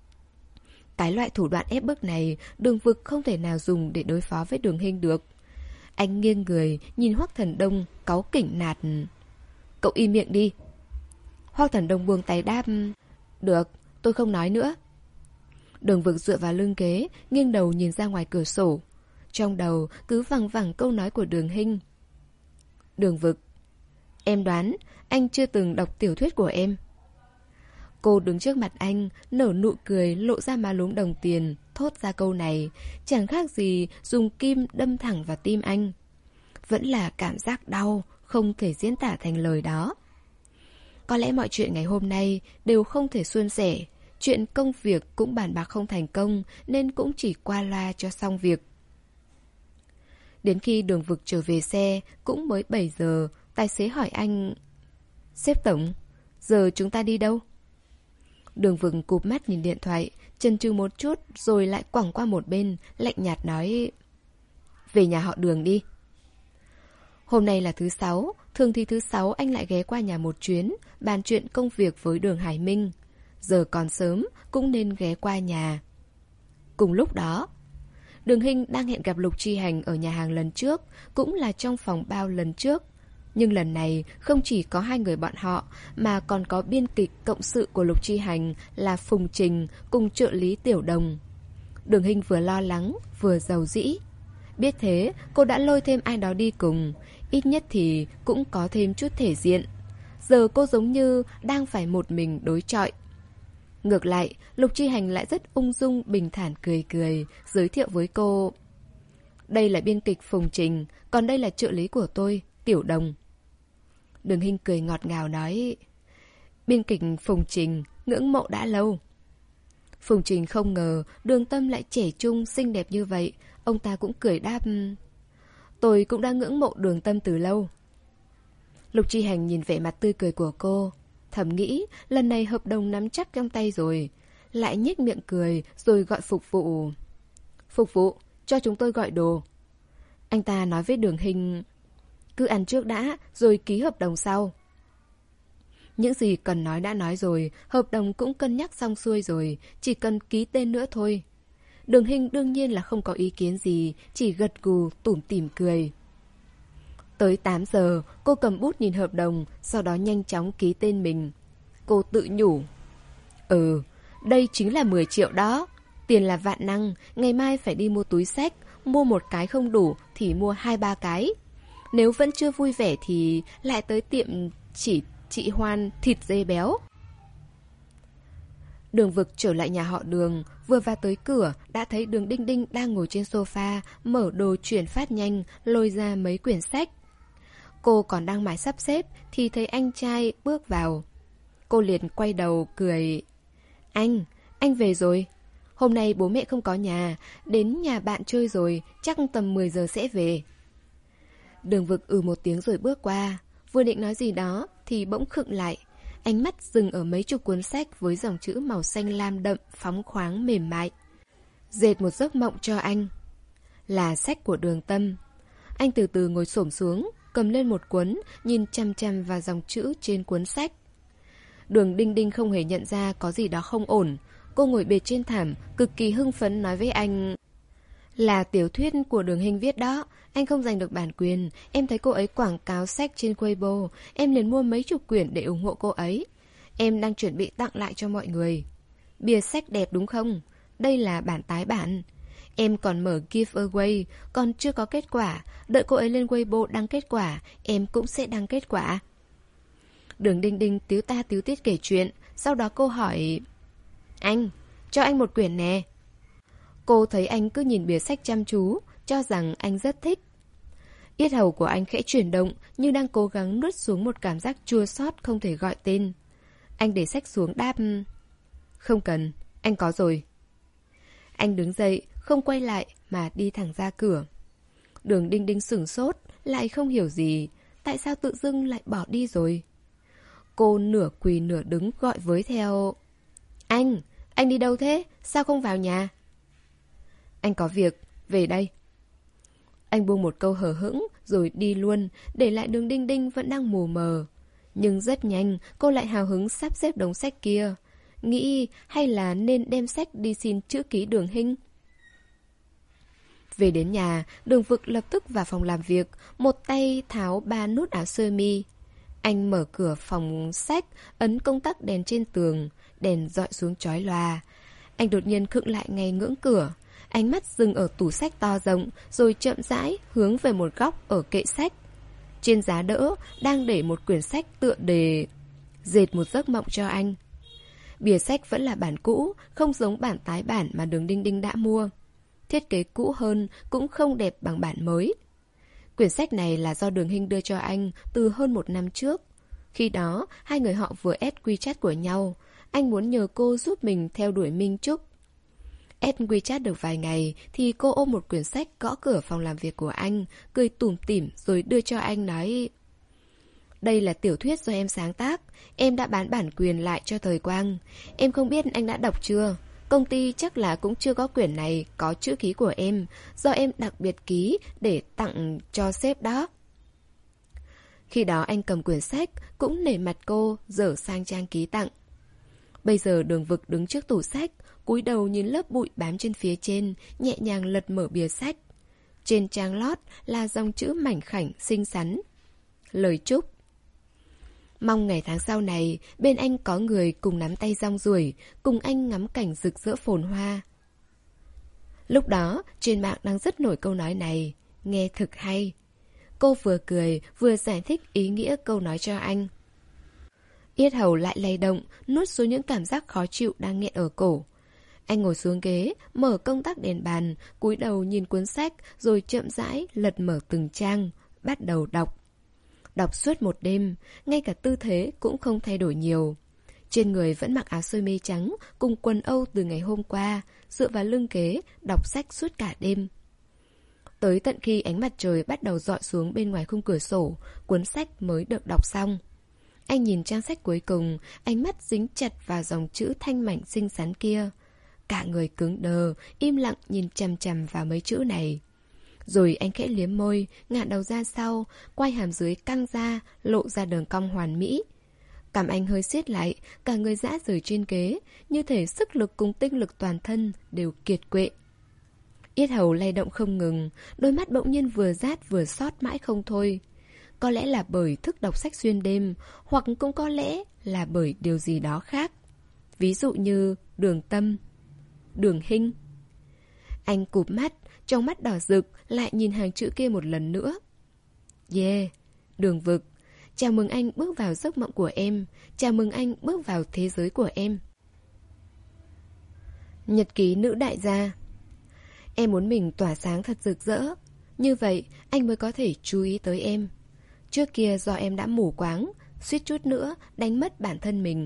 Cái loại thủ đoạn ép bức này, Đường Vực không thể nào dùng để đối phó với Đường Hinh được. Anh nghiêng người, nhìn Hoắc Thần Đông, cáu kỉnh nạt: Cậu im miệng đi. Hoắc Thần Đông buông tay đáp: Được, tôi không nói nữa. Đường Vực dựa vào lưng ghế, nghiêng đầu nhìn ra ngoài cửa sổ. Trong đầu cứ vằng vẳng câu nói của Đường Hinh. Đường Vực, em đoán anh chưa từng đọc tiểu thuyết của em. Cô đứng trước mặt anh, nở nụ cười lộ ra má lúm đồng tiền, thốt ra câu này, chẳng khác gì dùng kim đâm thẳng vào tim anh. Vẫn là cảm giác đau, không thể diễn tả thành lời đó. Có lẽ mọi chuyện ngày hôm nay đều không thể suôn sẻ, chuyện công việc cũng bàn bạc không thành công nên cũng chỉ qua loa cho xong việc. Đến khi Đường Vực trở về xe, cũng mới bảy giờ, tài xế hỏi anh: Sếp tổng, giờ chúng ta đi đâu? Đường Vực cụp mắt nhìn điện thoại, chần chừ một chút rồi lại quẳng qua một bên, lạnh nhạt nói: Về nhà họ Đường đi. Hôm nay là thứ sáu, thường thì thứ sáu anh lại ghé qua nhà một chuyến, bàn chuyện công việc với Đường Hải Minh. Giờ còn sớm, cũng nên ghé qua nhà. Cùng lúc đó, Đường Hinh đang hẹn gặp Lục Chi Hành ở nhà hàng lần trước, cũng là trong phòng bao lần trước. Nhưng lần này không chỉ có hai người bọn họ, mà còn có biên kịch cộng sự của Lục Chi Hành là Phùng Trình cùng trợ lý Tiểu Đồng. Đường Hinh vừa lo lắng, vừa giàu dĩ. Biết thế, cô đã lôi thêm ai đó đi cùng, ít nhất thì cũng có thêm chút thể diện. Giờ cô giống như đang phải một mình đối chọi. Ngược lại, Lục Chi Hành lại rất ung dung, bình thản cười cười, giới thiệu với cô: Đây là biên kịch Phùng Trình, còn đây là trợ lý của tôi, Tiểu Đồng. Đường Hinh cười ngọt ngào nói, biên kịch Phùng Trình, ngưỡng mộ đã lâu. Phùng Trình không ngờ Đường Tâm lại trẻ trung, xinh đẹp như vậy. Ông ta cũng cười đáp, tôi cũng đã ngưỡng mộ Đường Tâm từ lâu. Lục Chi Hành nhìn vẻ mặt tươi cười của cô, thầm nghĩ lần này hợp đồng nắm chắc trong tay rồi. Lại nhếch miệng cười rồi gọi phục vụ. Phục vụ, cho chúng tôi gọi đồ. Anh ta nói với Đường Hinh, cứ ăn trước đã, rồi ký hợp đồng sau. Những gì cần nói đã nói rồi, hợp đồng cũng cân nhắc xong xuôi rồi, chỉ cần ký tên nữa thôi. Đường Hinh đương nhiên là không có ý kiến gì, chỉ gật gù tủm tỉm cười. Tới tám giờ, cô cầm bút nhìn hợp đồng, sau đó nhanh chóng ký tên mình. Cô tự nhủ, ừ, đây chính là mười triệu đó. Tiền là vạn năng, ngày mai phải đi mua túi xách, mua một cái không đủ thì mua hai ba cái. Nếu vẫn chưa vui vẻ thì lại tới tiệm chỉ chị Hoan thịt dê béo. Đường Vực trở lại nhà họ Đường, vừa vào tới cửa đã thấy Đường Đinh Đinh đang ngồi trên sofa, mở đồ chuyển phát nhanh, lôi ra mấy quyển sách. Cô còn đang mải sắp xếp thì thấy anh trai bước vào. Cô liền quay đầu cười, anh, anh về rồi. Hôm nay bố mẹ không có nhà, đến nhà bạn chơi rồi, chắc tầm mười giờ sẽ về. Đường Vực ừ một tiếng rồi bước qua, vừa định nói gì đó thì bỗng khựng lại. Ánh mắt dừng ở mấy chục cuốn sách với dòng chữ màu xanh lam đậm, phóng khoáng mềm mại. Dệt một giấc mộng cho anh. Là sách của Đường Tâm. Anh từ từ ngồi xổm xuống, cầm lên một cuốn, nhìn chăm chăm vào dòng chữ trên cuốn sách. Đường Đinh Đinh không hề nhận ra có gì đó không ổn. Cô ngồi bệt trên thảm, cực kỳ hưng phấn nói với anh, là tiểu thuyết của Đường Hinh viết đó. Anh không giành được bản quyền. Em thấy cô ấy quảng cáo sách trên Weibo, em liền mua mấy chục quyển để ủng hộ cô ấy. Em đang chuẩn bị tặng lại cho mọi người. Bìa sách đẹp đúng không? Đây là bản tái bản. Em còn mở giveaway, còn chưa có kết quả. Đợi cô ấy lên Weibo đăng kết quả, em cũng sẽ đăng kết quả. Đường Đinh Đinh tíu ta tíu tiết kể chuyện. Sau đó cô hỏi, anh, cho anh một quyển nè. Cô thấy anh cứ nhìn bìa sách chăm chú, cho rằng anh rất thích. Yết hầu của anh khẽ chuyển động, như đang cố gắng nuốt xuống một cảm giác chua xót không thể gọi tên. Anh để sách xuống đáp, không cần, anh có rồi. Anh đứng dậy, không quay lại mà đi thẳng ra cửa. Đường Đinh Đinh sửng sốt, lại không hiểu gì. Tại sao tự dưng lại bỏ đi rồi? Cô nửa quỳ nửa đứng gọi với theo, anh, anh đi đâu thế? Sao không vào nhà? Anh có việc, về đây. Anh buông một câu hờ hững rồi đi luôn, để lại Đường Đinh Đinh vẫn đang mù mờ. Nhưng rất nhanh, cô lại hào hứng sắp xếp đống sách kia. Nghĩ hay là nên đem sách đi xin chữ ký Đường Hinh. Về đến nhà, Đường Vực lập tức vào phòng làm việc, một tay tháo ba nút áo sơ mi. Anh mở cửa phòng sách, ấn công tắc đèn trên tường, đèn dọi xuống chói lòa. Anh đột nhiên khựng lại ngay ngưỡng cửa. Ánh mắt dừng ở tủ sách to rộng, rồi chậm rãi hướng về một góc ở kệ sách. Trên giá đỡ đang để một quyển sách tựa đề Dệt một giấc mộng cho anh. Bìa sách vẫn là bản cũ, không giống bản tái bản mà Đường Đinh Đinh đã mua. Thiết kế cũ hơn, cũng không đẹp bằng bản mới. Quyển sách này là do Đường Hinh đưa cho anh từ hơn một năm trước. Khi đó, hai người họ vừa add WeChat của nhau. Anh muốn nhờ cô giúp mình theo đuổi Minh Trúc. Add WeChat được vài ngày thì cô ôm một quyển sách gõ cửa phòng làm việc của anh, cười tủm tỉm rồi đưa cho anh nói, đây là tiểu thuyết do em sáng tác, em đã bán bản quyền lại cho Thời Quang. Em không biết anh đã đọc chưa? Công ty chắc là cũng chưa có quyển này có chữ ký của em, do em đặc biệt ký để tặng cho sếp đó. Khi đó anh cầm quyển sách, cũng nể mặt cô, dở sang trang ký tặng. Bây giờ Đường Vực đứng trước tủ sách, cúi đầu nhìn lớp bụi bám trên phía trên, nhẹ nhàng lật mở bìa sách. Trên trang lót là dòng chữ mảnh khảnh, xinh xắn. Lời chúc. Mong ngày tháng sau này, bên anh có người cùng nắm tay rong ruổi, cùng anh ngắm cảnh rực rỡ phồn hoa. Lúc đó, trên mạng đang rất nổi câu nói này, nghe thực hay. Cô vừa cười, vừa giải thích ý nghĩa câu nói cho anh. Yết hầu lại lay động, nuốt xuống những cảm giác khó chịu đang nghẹn ở cổ. Anh ngồi xuống ghế, mở công tắc đèn bàn, cúi đầu nhìn cuốn sách, rồi chậm rãi lật mở từng trang, bắt đầu đọc. Đọc suốt một đêm, ngay cả tư thế cũng không thay đổi nhiều. Trên người vẫn mặc áo sơ mi trắng cùng quần âu từ ngày hôm qua, dựa vào lưng ghế, đọc sách suốt cả đêm. Tới tận khi ánh mặt trời bắt đầu rọi xuống bên ngoài khung cửa sổ, cuốn sách mới được đọc xong. Anh nhìn trang sách cuối cùng, ánh mắt dính chặt vào dòng chữ thanh mảnh xinh xắn kia. Cả người cứng đờ, im lặng nhìn chằm chằm vào mấy chữ này. Rồi anh khẽ liếm môi, ngả đầu ra sau, quai hàm dưới căng ra, lộ ra đường cong hoàn mỹ. Cằm anh hơi siết lại, cả người rã rời trên ghế, như thể sức lực cùng tinh lực toàn thân đều kiệt quệ. Yết hầu lay động không ngừng, đôi mắt bỗng nhiên vừa rát vừa xót mãi không thôi. Có lẽ là bởi thức đọc sách xuyên đêm, hoặc cũng có lẽ là bởi điều gì đó khác. Ví dụ như Đường Tâm, Đường Hinh. Anh cụp mắt, trong mắt đỏ rực, lại nhìn hàng chữ kia một lần nữa. Yeah, Đường Vực. Chào mừng anh bước vào giấc mộng của em. Chào mừng anh bước vào thế giới của em. Nhật ký nữ đại gia. Em muốn mình tỏa sáng thật rực rỡ. Như vậy anh mới có thể chú ý tới em. Trước kia do em đã mù quáng, suýt chút nữa đánh mất bản thân mình.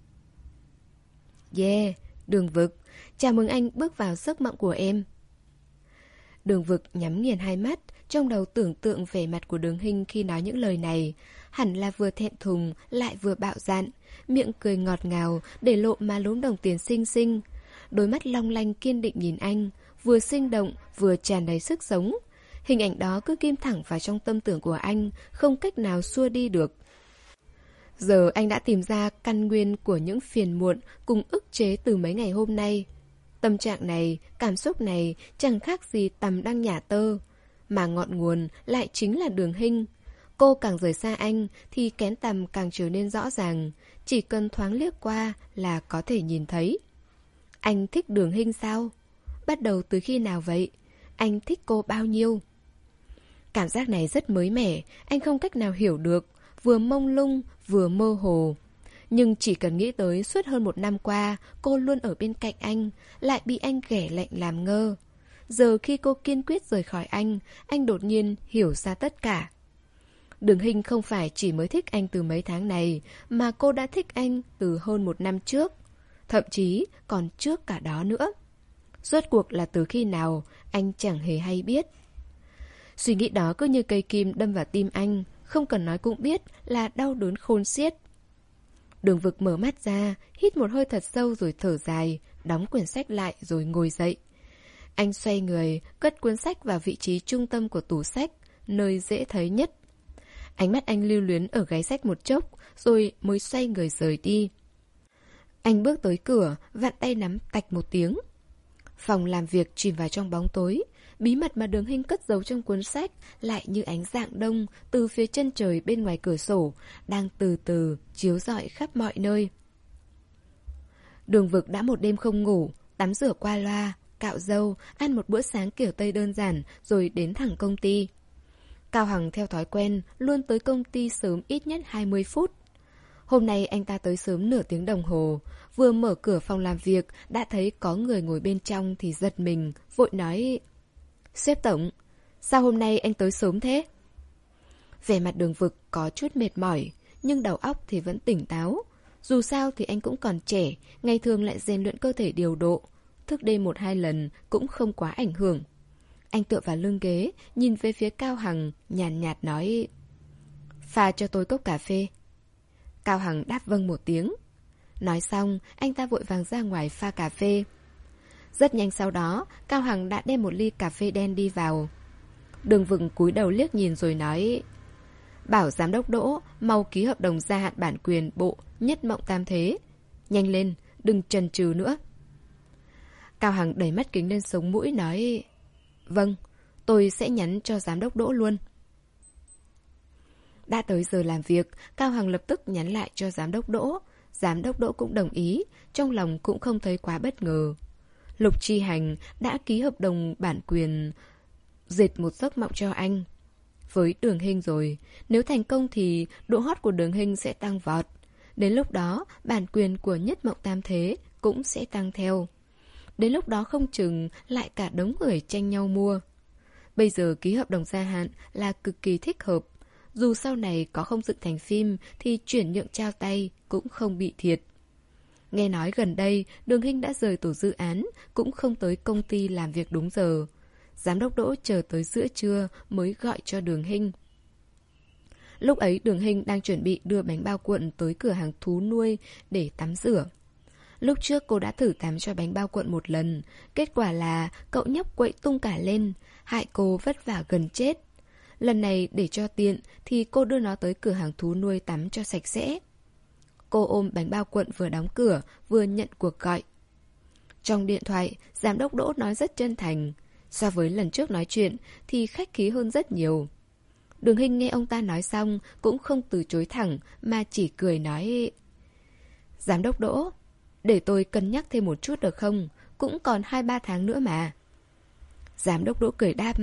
Yeah, Đường Vực. Chào mừng anh bước vào giấc mộng của em. Đường Vực nhắm nghiền hai mắt, trong đầu tưởng tượng vẻ mặt của Đường Hinh khi nói những lời này. Hẳn là vừa thẹn thùng, lại vừa bạo dạn, miệng cười ngọt ngào, để lộ má lúm đồng tiền xinh xinh. Đôi mắt long lanh kiên định nhìn anh, vừa sinh động, vừa tràn đầy sức sống. Hình ảnh đó cứ ghim thẳng vào trong tâm tưởng của anh, không cách nào xua đi được. Giờ anh đã tìm ra căn nguyên của những phiền muộn cùng ức chế từ mấy ngày hôm nay. Tâm trạng này, cảm xúc này chẳng khác gì tằm đang nhả tơ. Mà ngọn nguồn lại chính là Đường Hinh. Cô càng rời xa anh thì kén tằm càng trở nên rõ ràng. Chỉ cần thoáng liếc qua là có thể nhìn thấy. Anh thích Đường Hinh sao? Bắt đầu từ khi nào vậy? Anh thích cô bao nhiêu? Cảm giác này rất mới mẻ, anh không cách nào hiểu được. Vừa mông lung, vừa mơ hồ. Nhưng chỉ cần nghĩ tới suốt hơn một năm qua, cô luôn ở bên cạnh anh, lại bị anh ghẻ lạnh làm ngơ. Giờ khi cô kiên quyết rời khỏi anh, anh đột nhiên hiểu ra tất cả. Đường Hinh không phải chỉ mới thích anh từ mấy tháng này, mà cô đã thích anh từ hơn một năm trước. Thậm chí còn trước cả đó nữa. Rốt cuộc là từ khi nào, anh chẳng hề hay biết. Suy nghĩ đó cứ như cây kim đâm vào tim anh, không cần nói cũng biết là đau đớn khôn xiết. Đường Vực mở mắt ra, hít một hơi thật sâu rồi thở dài, đóng quyển sách lại rồi ngồi dậy. Anh xoay người, cất cuốn sách vào vị trí trung tâm của tủ sách, nơi dễ thấy nhất. Ánh mắt anh lưu luyến ở gáy sách một chốc, rồi mới xoay người rời đi. Anh bước tới cửa, vặn tay nắm tạch một tiếng. Phòng làm việc chìm vào trong bóng tối. Bí mật mà Đường Hinh cất giấu trong cuốn sách lại như ánh rạng đông từ phía chân trời bên ngoài cửa sổ, đang từ từ chiếu rọi khắp mọi nơi. Đường Vực đã một đêm không ngủ, tắm rửa qua loa, cạo râu, ăn một bữa sáng kiểu Tây đơn giản rồi đến thẳng công ty. Cao Hằng theo thói quen luôn tới công ty sớm ít nhất hai mươi phút. Hôm nay anh ta tới sớm nửa tiếng đồng hồ. Vừa mở cửa phòng làm việc đã thấy có người ngồi bên trong thì giật mình, vội nói: Sếp tổng, sao hôm nay anh tới sớm thế? Vẻ mặt Đường Vực có chút mệt mỏi, nhưng đầu óc thì vẫn tỉnh táo. Dù sao thì anh cũng còn trẻ, ngày thường lại rèn luyện cơ thể điều độ. Thức đêm một hai lần cũng không quá ảnh hưởng. Anh tựa vào lưng ghế, nhìn về phía Cao Hằng, nhàn nhạt, nhạt nói: Pha cho tôi cốc cà phê. Cao Hằng đáp vâng một tiếng. Nói xong, anh ta vội vàng ra ngoài pha cà phê. Rất nhanh sau đó, Cao Hằng đã đem một ly cà phê đen đi vào. Đường Vực cúi đầu liếc nhìn rồi nói: Bảo giám đốc Đỗ mau ký hợp đồng gia hạn bản quyền bộ Nhất Mộng Tam Thế. Nhanh lên, đừng chần chừ nữa. Cao Hằng đẩy mắt kính lên sống mũi nói: Vâng, tôi sẽ nhắn cho giám đốc Đỗ luôn. Đã tới giờ làm việc, Cao Hằng lập tức nhắn lại cho giám đốc Đỗ. Giám đốc Đỗ cũng đồng ý, trong lòng cũng không thấy quá bất ngờ. Lục Chi Hành đã ký hợp đồng bản quyền dệt một giấc mộng cho anh. Với Đường Hinh rồi, nếu thành công thì độ hot của Đường Hinh sẽ tăng vọt. Đến lúc đó, bản quyền của Nhất Mộng Tam Thế cũng sẽ tăng theo. Đến lúc đó không chừng lại cả đống người tranh nhau mua. Bây giờ ký hợp đồng gia hạn là cực kỳ thích hợp. Dù sau này có không dựng thành phim thì chuyển nhượng trao tay cũng không bị thiệt. Nghe nói gần đây Đường Hinh đã rời tổ dự án, cũng không tới công ty làm việc đúng giờ. Giám đốc Đỗ chờ tới giữa trưa mới gọi cho Đường Hinh. Lúc ấy Đường Hinh đang chuẩn bị đưa bánh bao cuộn tới cửa hàng thú nuôi để tắm rửa. Lúc trước cô đã thử tắm cho bánh bao cuộn một lần, kết quả là cậu nhóc quậy tung cả lên, hại cô vất vả gần chết. Lần này để cho tiện thì cô đưa nó tới cửa hàng thú nuôi tắm cho sạch sẽ. Cô ôm bánh bao cuộn vừa đóng cửa, vừa nhận cuộc gọi. Trong điện thoại, giám đốc Đỗ nói rất chân thành. So với lần trước nói chuyện thì khách khí hơn rất nhiều. Đường Hinh nghe ông ta nói xong cũng không từ chối thẳng mà chỉ cười nói: Giám đốc Đỗ, để tôi cân nhắc thêm một chút được không? Cũng còn hai ba tháng nữa mà. Giám đốc Đỗ cười đáp: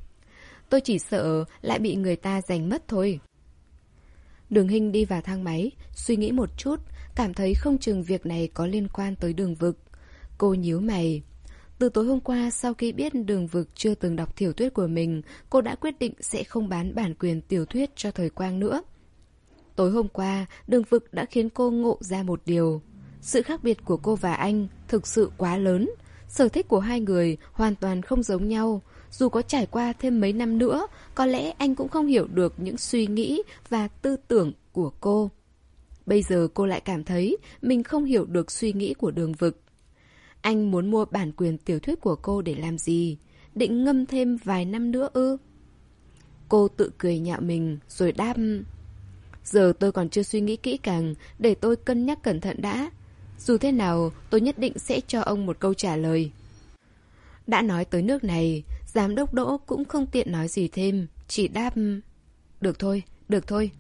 Tôi chỉ sợ lại bị người ta giành mất thôi. Đường Hinh đi vào thang máy, suy nghĩ một chút, cảm thấy không chừng việc này có liên quan tới Đường Vực. Cô nhíu mày. Từ tối hôm qua, sau khi biết Đường Vực chưa từng đọc tiểu thuyết của mình, cô đã quyết định sẽ không bán bản quyền tiểu thuyết cho Thời Quang nữa. Tối hôm qua, Đường Vực đã khiến cô ngộ ra một điều. Sự khác biệt của cô và anh thực sự quá lớn. Sở thích của hai người hoàn toàn không giống nhau. Dù có trải qua thêm mấy năm nữa, có lẽ anh cũng không hiểu được những suy nghĩ và tư tưởng của cô. Bây giờ cô lại cảm thấy mình không hiểu được suy nghĩ của Đường Vực. Anh muốn mua bản quyền tiểu thuyết của cô để làm gì? Định ngâm thêm vài năm nữa ư? Cô tự cười nhạo mình rồi đáp: Giờ tôi còn chưa suy nghĩ kỹ càng, để tôi cân nhắc cẩn thận đã. Dù thế nào, tôi nhất định sẽ cho ông một câu trả lời. Đã nói tới nước này, giám đốc Đỗ cũng không tiện nói gì thêm, chỉ đáp: Được thôi, được thôi.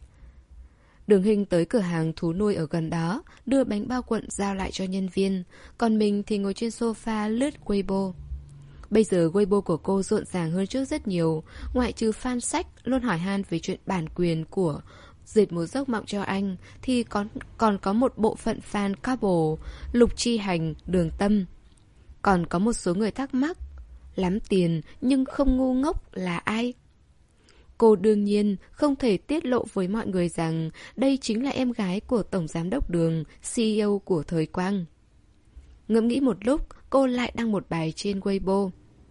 Đường Hinh tới cửa hàng thú nuôi ở gần đó, đưa bánh bao cuộn giao lại cho nhân viên, còn mình thì ngồi trên sofa lướt Weibo. Bây giờ Weibo của cô rộn ràng hơn trước rất nhiều, ngoại trừ fan sách luôn hỏi han về chuyện bản quyền của Dệt Một Giấc Mộng Cho Anh, thì còn, còn có một bộ phận fan couple, Lục Chi Hành, Đường Tâm. Còn có một số người thắc mắc, lắm tiền nhưng không ngu ngốc là ai? Cô đương nhiên không thể tiết lộ với mọi người rằng đây chính là em gái của Tổng Giám đốc Đường, xê e ô của Thời Quang. Ngẫm nghĩ một lúc, cô lại đăng một bài trên Weibo.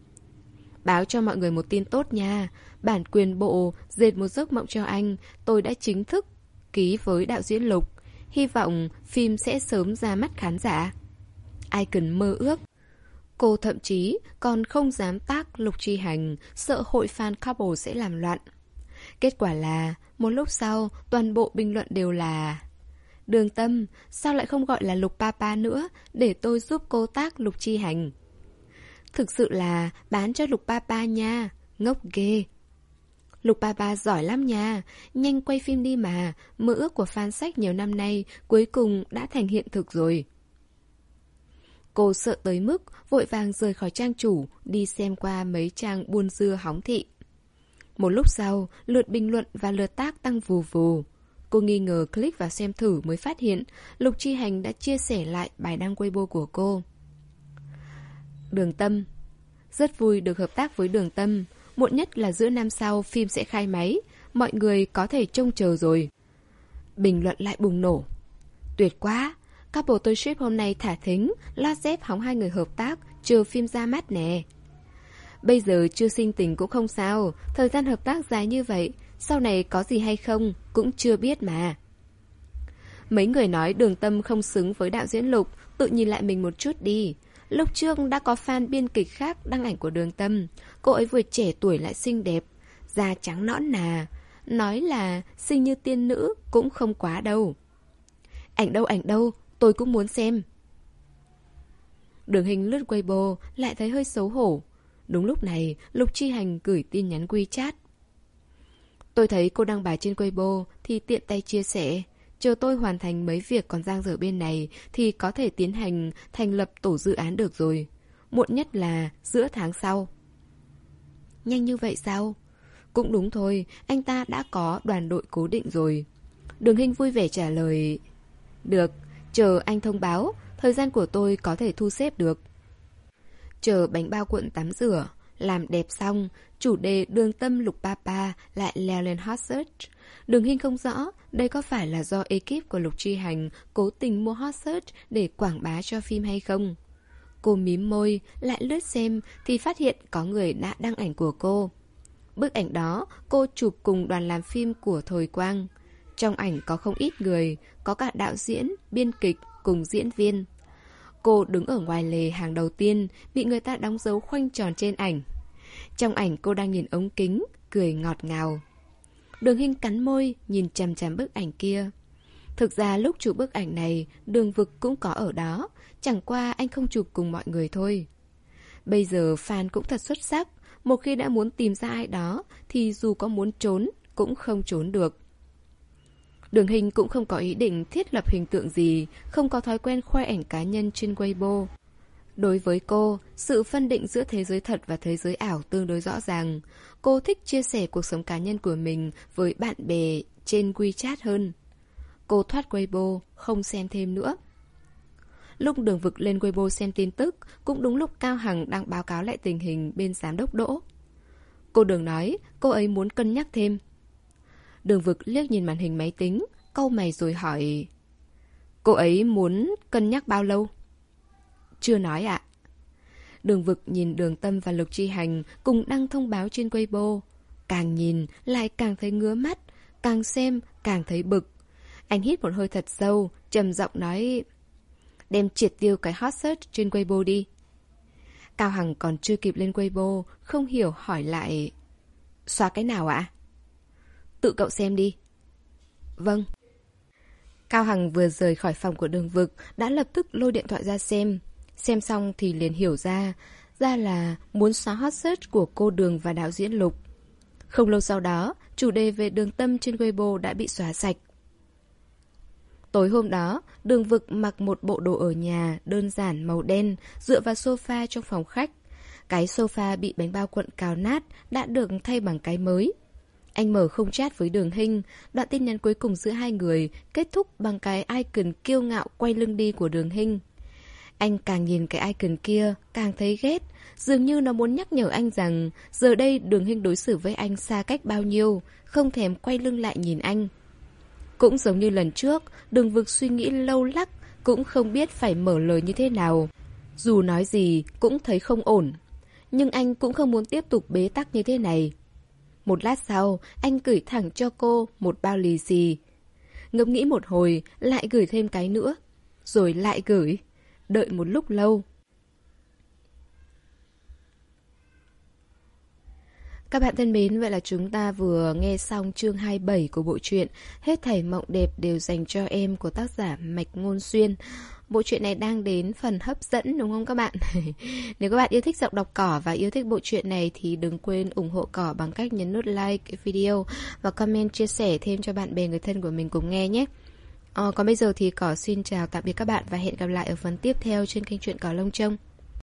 Báo cho mọi người một tin tốt nha. Bản quyền bộ Dệt Một Giấc Mộng Cho Anh tôi đã chính thức ký với đạo diễn Lục. Hy vọng phim sẽ sớm ra mắt khán giả. Ai cần mơ ước. Cô thậm chí còn không dám tác Lục Chi Hành, sợ hội fan couple sẽ làm loạn. Kết quả là, một lúc sau, toàn bộ bình luận đều là: Đường Tâm, sao lại không gọi là Lục Papa nữa, để tôi giúp cô tác Lục Chi Hành. Thực sự là bán cho Lục Papa nha, ngốc ghê. Lục Papa giỏi lắm nha, nhanh quay phim đi mà, mơ ước của fan sách nhiều năm nay cuối cùng đã thành hiện thực rồi. Cô sợ tới mức vội vàng rời khỏi trang chủ, đi xem qua mấy trang buôn dưa hóng thị. Một lúc sau, lượt bình luận và lượt tác tăng vù vù. Cô nghi ngờ click vào xem thử mới phát hiện Lục Chi Hành đã chia sẻ lại bài đăng Weibo của cô. Đường Tâm, rất vui được hợp tác với Đường Tâm. Muộn nhất là giữa năm sau phim sẽ khai máy, mọi người có thể trông chờ rồi. Bình luận lại bùng nổ. Tuyệt quá, couple tôi ship hôm nay thả thính, lót dép hóng hai người hợp tác, chờ phim ra mắt nè. Bây giờ chưa sinh tình cũng không sao, thời gian hợp tác dài như vậy, sau này có gì hay không cũng chưa biết mà. Mấy người nói Đường Tâm không xứng với đạo diễn Lục, tự nhìn lại mình một chút đi. Lúc trước đã có fan biên kịch khác đăng ảnh của Đường Tâm. Cô ấy vừa trẻ tuổi lại xinh đẹp, da trắng nõn nà. Nói là xinh như tiên nữ cũng không quá đâu. Ảnh đâu ảnh đâu, tôi cũng muốn xem. Đường Hinh lướt Weibo lại thấy hơi xấu hổ. Đúng lúc này, Lục Chi Hành gửi tin nhắn WeChat. Tôi thấy cô đăng bài trên Weibo thì tiện tay chia sẻ. Chờ tôi hoàn thành mấy việc còn dang dở bên này thì có thể tiến hành thành lập tổ dự án được rồi. Muộn nhất là giữa tháng sau. Nhanh như vậy sao? Cũng đúng thôi, anh ta đã có đoàn đội cố định rồi. Đường Hinh vui vẻ trả lời: Được, chờ anh thông báo, thời gian của tôi có thể thu xếp được. Chờ bánh bao cuộn tắm rửa, Làm đẹp xong, chủ đề đường tâm Lục Papa lại leo lên hot search. Đường Hinh không rõ đây có phải là do ekip của Lục Chi Hành cố tình mua hot search để quảng bá cho phim hay không. Cô mím môi, lại lướt xem thì phát hiện có người đã đăng ảnh của cô. Bức ảnh đó cô chụp cùng đoàn làm phim của Thời Quang. Trong ảnh có không ít người, có cả đạo diễn, biên kịch cùng diễn viên. Cô đứng ở ngoài lề hàng đầu tiên, bị người ta đóng dấu khoanh tròn trên ảnh. Trong ảnh cô đang nhìn ống kính, cười ngọt ngào. Đường Hinh cắn môi, nhìn chằm chằm bức ảnh kia. Thực ra lúc chụp bức ảnh này, Đường Vực cũng có ở đó, chẳng qua anh không chụp cùng mọi người thôi. Bây giờ fan cũng thật xuất sắc, một khi đã muốn tìm ra ai đó thì dù có muốn trốn cũng không trốn được. Đường Hinh cũng không có ý định thiết lập hình tượng gì, không có thói quen khoe ảnh cá nhân trên Weibo. Đối với cô, sự phân định giữa thế giới thật và thế giới ảo tương đối rõ ràng. Cô thích chia sẻ cuộc sống cá nhân của mình với bạn bè trên WeChat hơn. Cô thoát Weibo, không xem thêm nữa. Lúc Đường Vực lên Weibo xem tin tức, cũng đúng lúc Cao Hằng đang báo cáo lại tình hình bên giám đốc Đỗ. Cô Đường nói cô ấy muốn cân nhắc thêm. Đường Vực liếc nhìn màn hình máy tính, cau mày rồi hỏi: cô ấy muốn cân nhắc bao lâu? Chưa nói ạ. Đường Vực nhìn Đường Tâm và Lục Chi Hành cùng đăng thông báo trên Weibo. Càng nhìn lại càng thấy ngứa mắt, càng xem càng thấy bực. Anh hít một hơi thật sâu, trầm giọng nói: đem triệt tiêu cái hot search trên Weibo đi. Cao Hằng còn chưa kịp lên Weibo, không hiểu hỏi lại: xóa cái nào ạ? Tự cậu xem đi. Vâng. Cao Hằng vừa rời khỏi phòng của Đường Vực đã lập tức lôi điện thoại ra xem. Xem xong thì liền hiểu ra, ra là muốn xóa hot search của cô Đường và đạo diễn Lục. Không lâu sau đó, chủ đề về Đường Tâm trên Weibo đã bị xóa sạch. Tối hôm đó, Đường Vực mặc một bộ đồ ở nhà đơn giản màu đen, dựa vào sofa trong phòng khách. Cái sofa bị bánh bao cuộn cào nát đã được thay bằng cái mới. Anh mở không chat với Đường Hinh, đoạn tin nhắn cuối cùng giữa hai người kết thúc bằng cái icon kiêu ngạo quay lưng đi của Đường Hinh. Anh càng nhìn cái icon kia, càng thấy ghét, dường như nó muốn nhắc nhở anh rằng giờ đây Đường Hinh đối xử với anh xa cách bao nhiêu, không thèm quay lưng lại nhìn anh. Cũng giống như lần trước, Đường Vực suy nghĩ lâu lắc, cũng không biết phải mở lời như thế nào. Dù nói gì cũng thấy không ổn. Nhưng anh cũng không muốn tiếp tục bế tắc như thế này. Một lát sau, anh gửi thẳng cho cô một bao lì xì. Ngẫm nghĩ một hồi, lại gửi thêm cái nữa. Rồi lại gửi. Đợi một lúc lâu. Các bạn thân mến, vậy là chúng ta vừa nghe xong chương hai mươi bảy của bộ truyện Hết thảy mộng đẹp đều dành cho em của tác giả Mạch Ngôn Xuyên. Bộ truyện này đang đến phần hấp dẫn đúng không các bạn? Nếu các bạn yêu thích giọng đọc Cỏ và yêu thích bộ truyện này thì đừng quên ủng hộ Cỏ bằng cách nhấn nút like video và comment chia sẻ thêm cho bạn bè người thân của mình cùng nghe nhé. Ờ, còn bây giờ thì Cỏ xin chào tạm biệt các bạn và hẹn gặp lại ở phần tiếp theo trên kênh truyện Cỏ Lông Trông.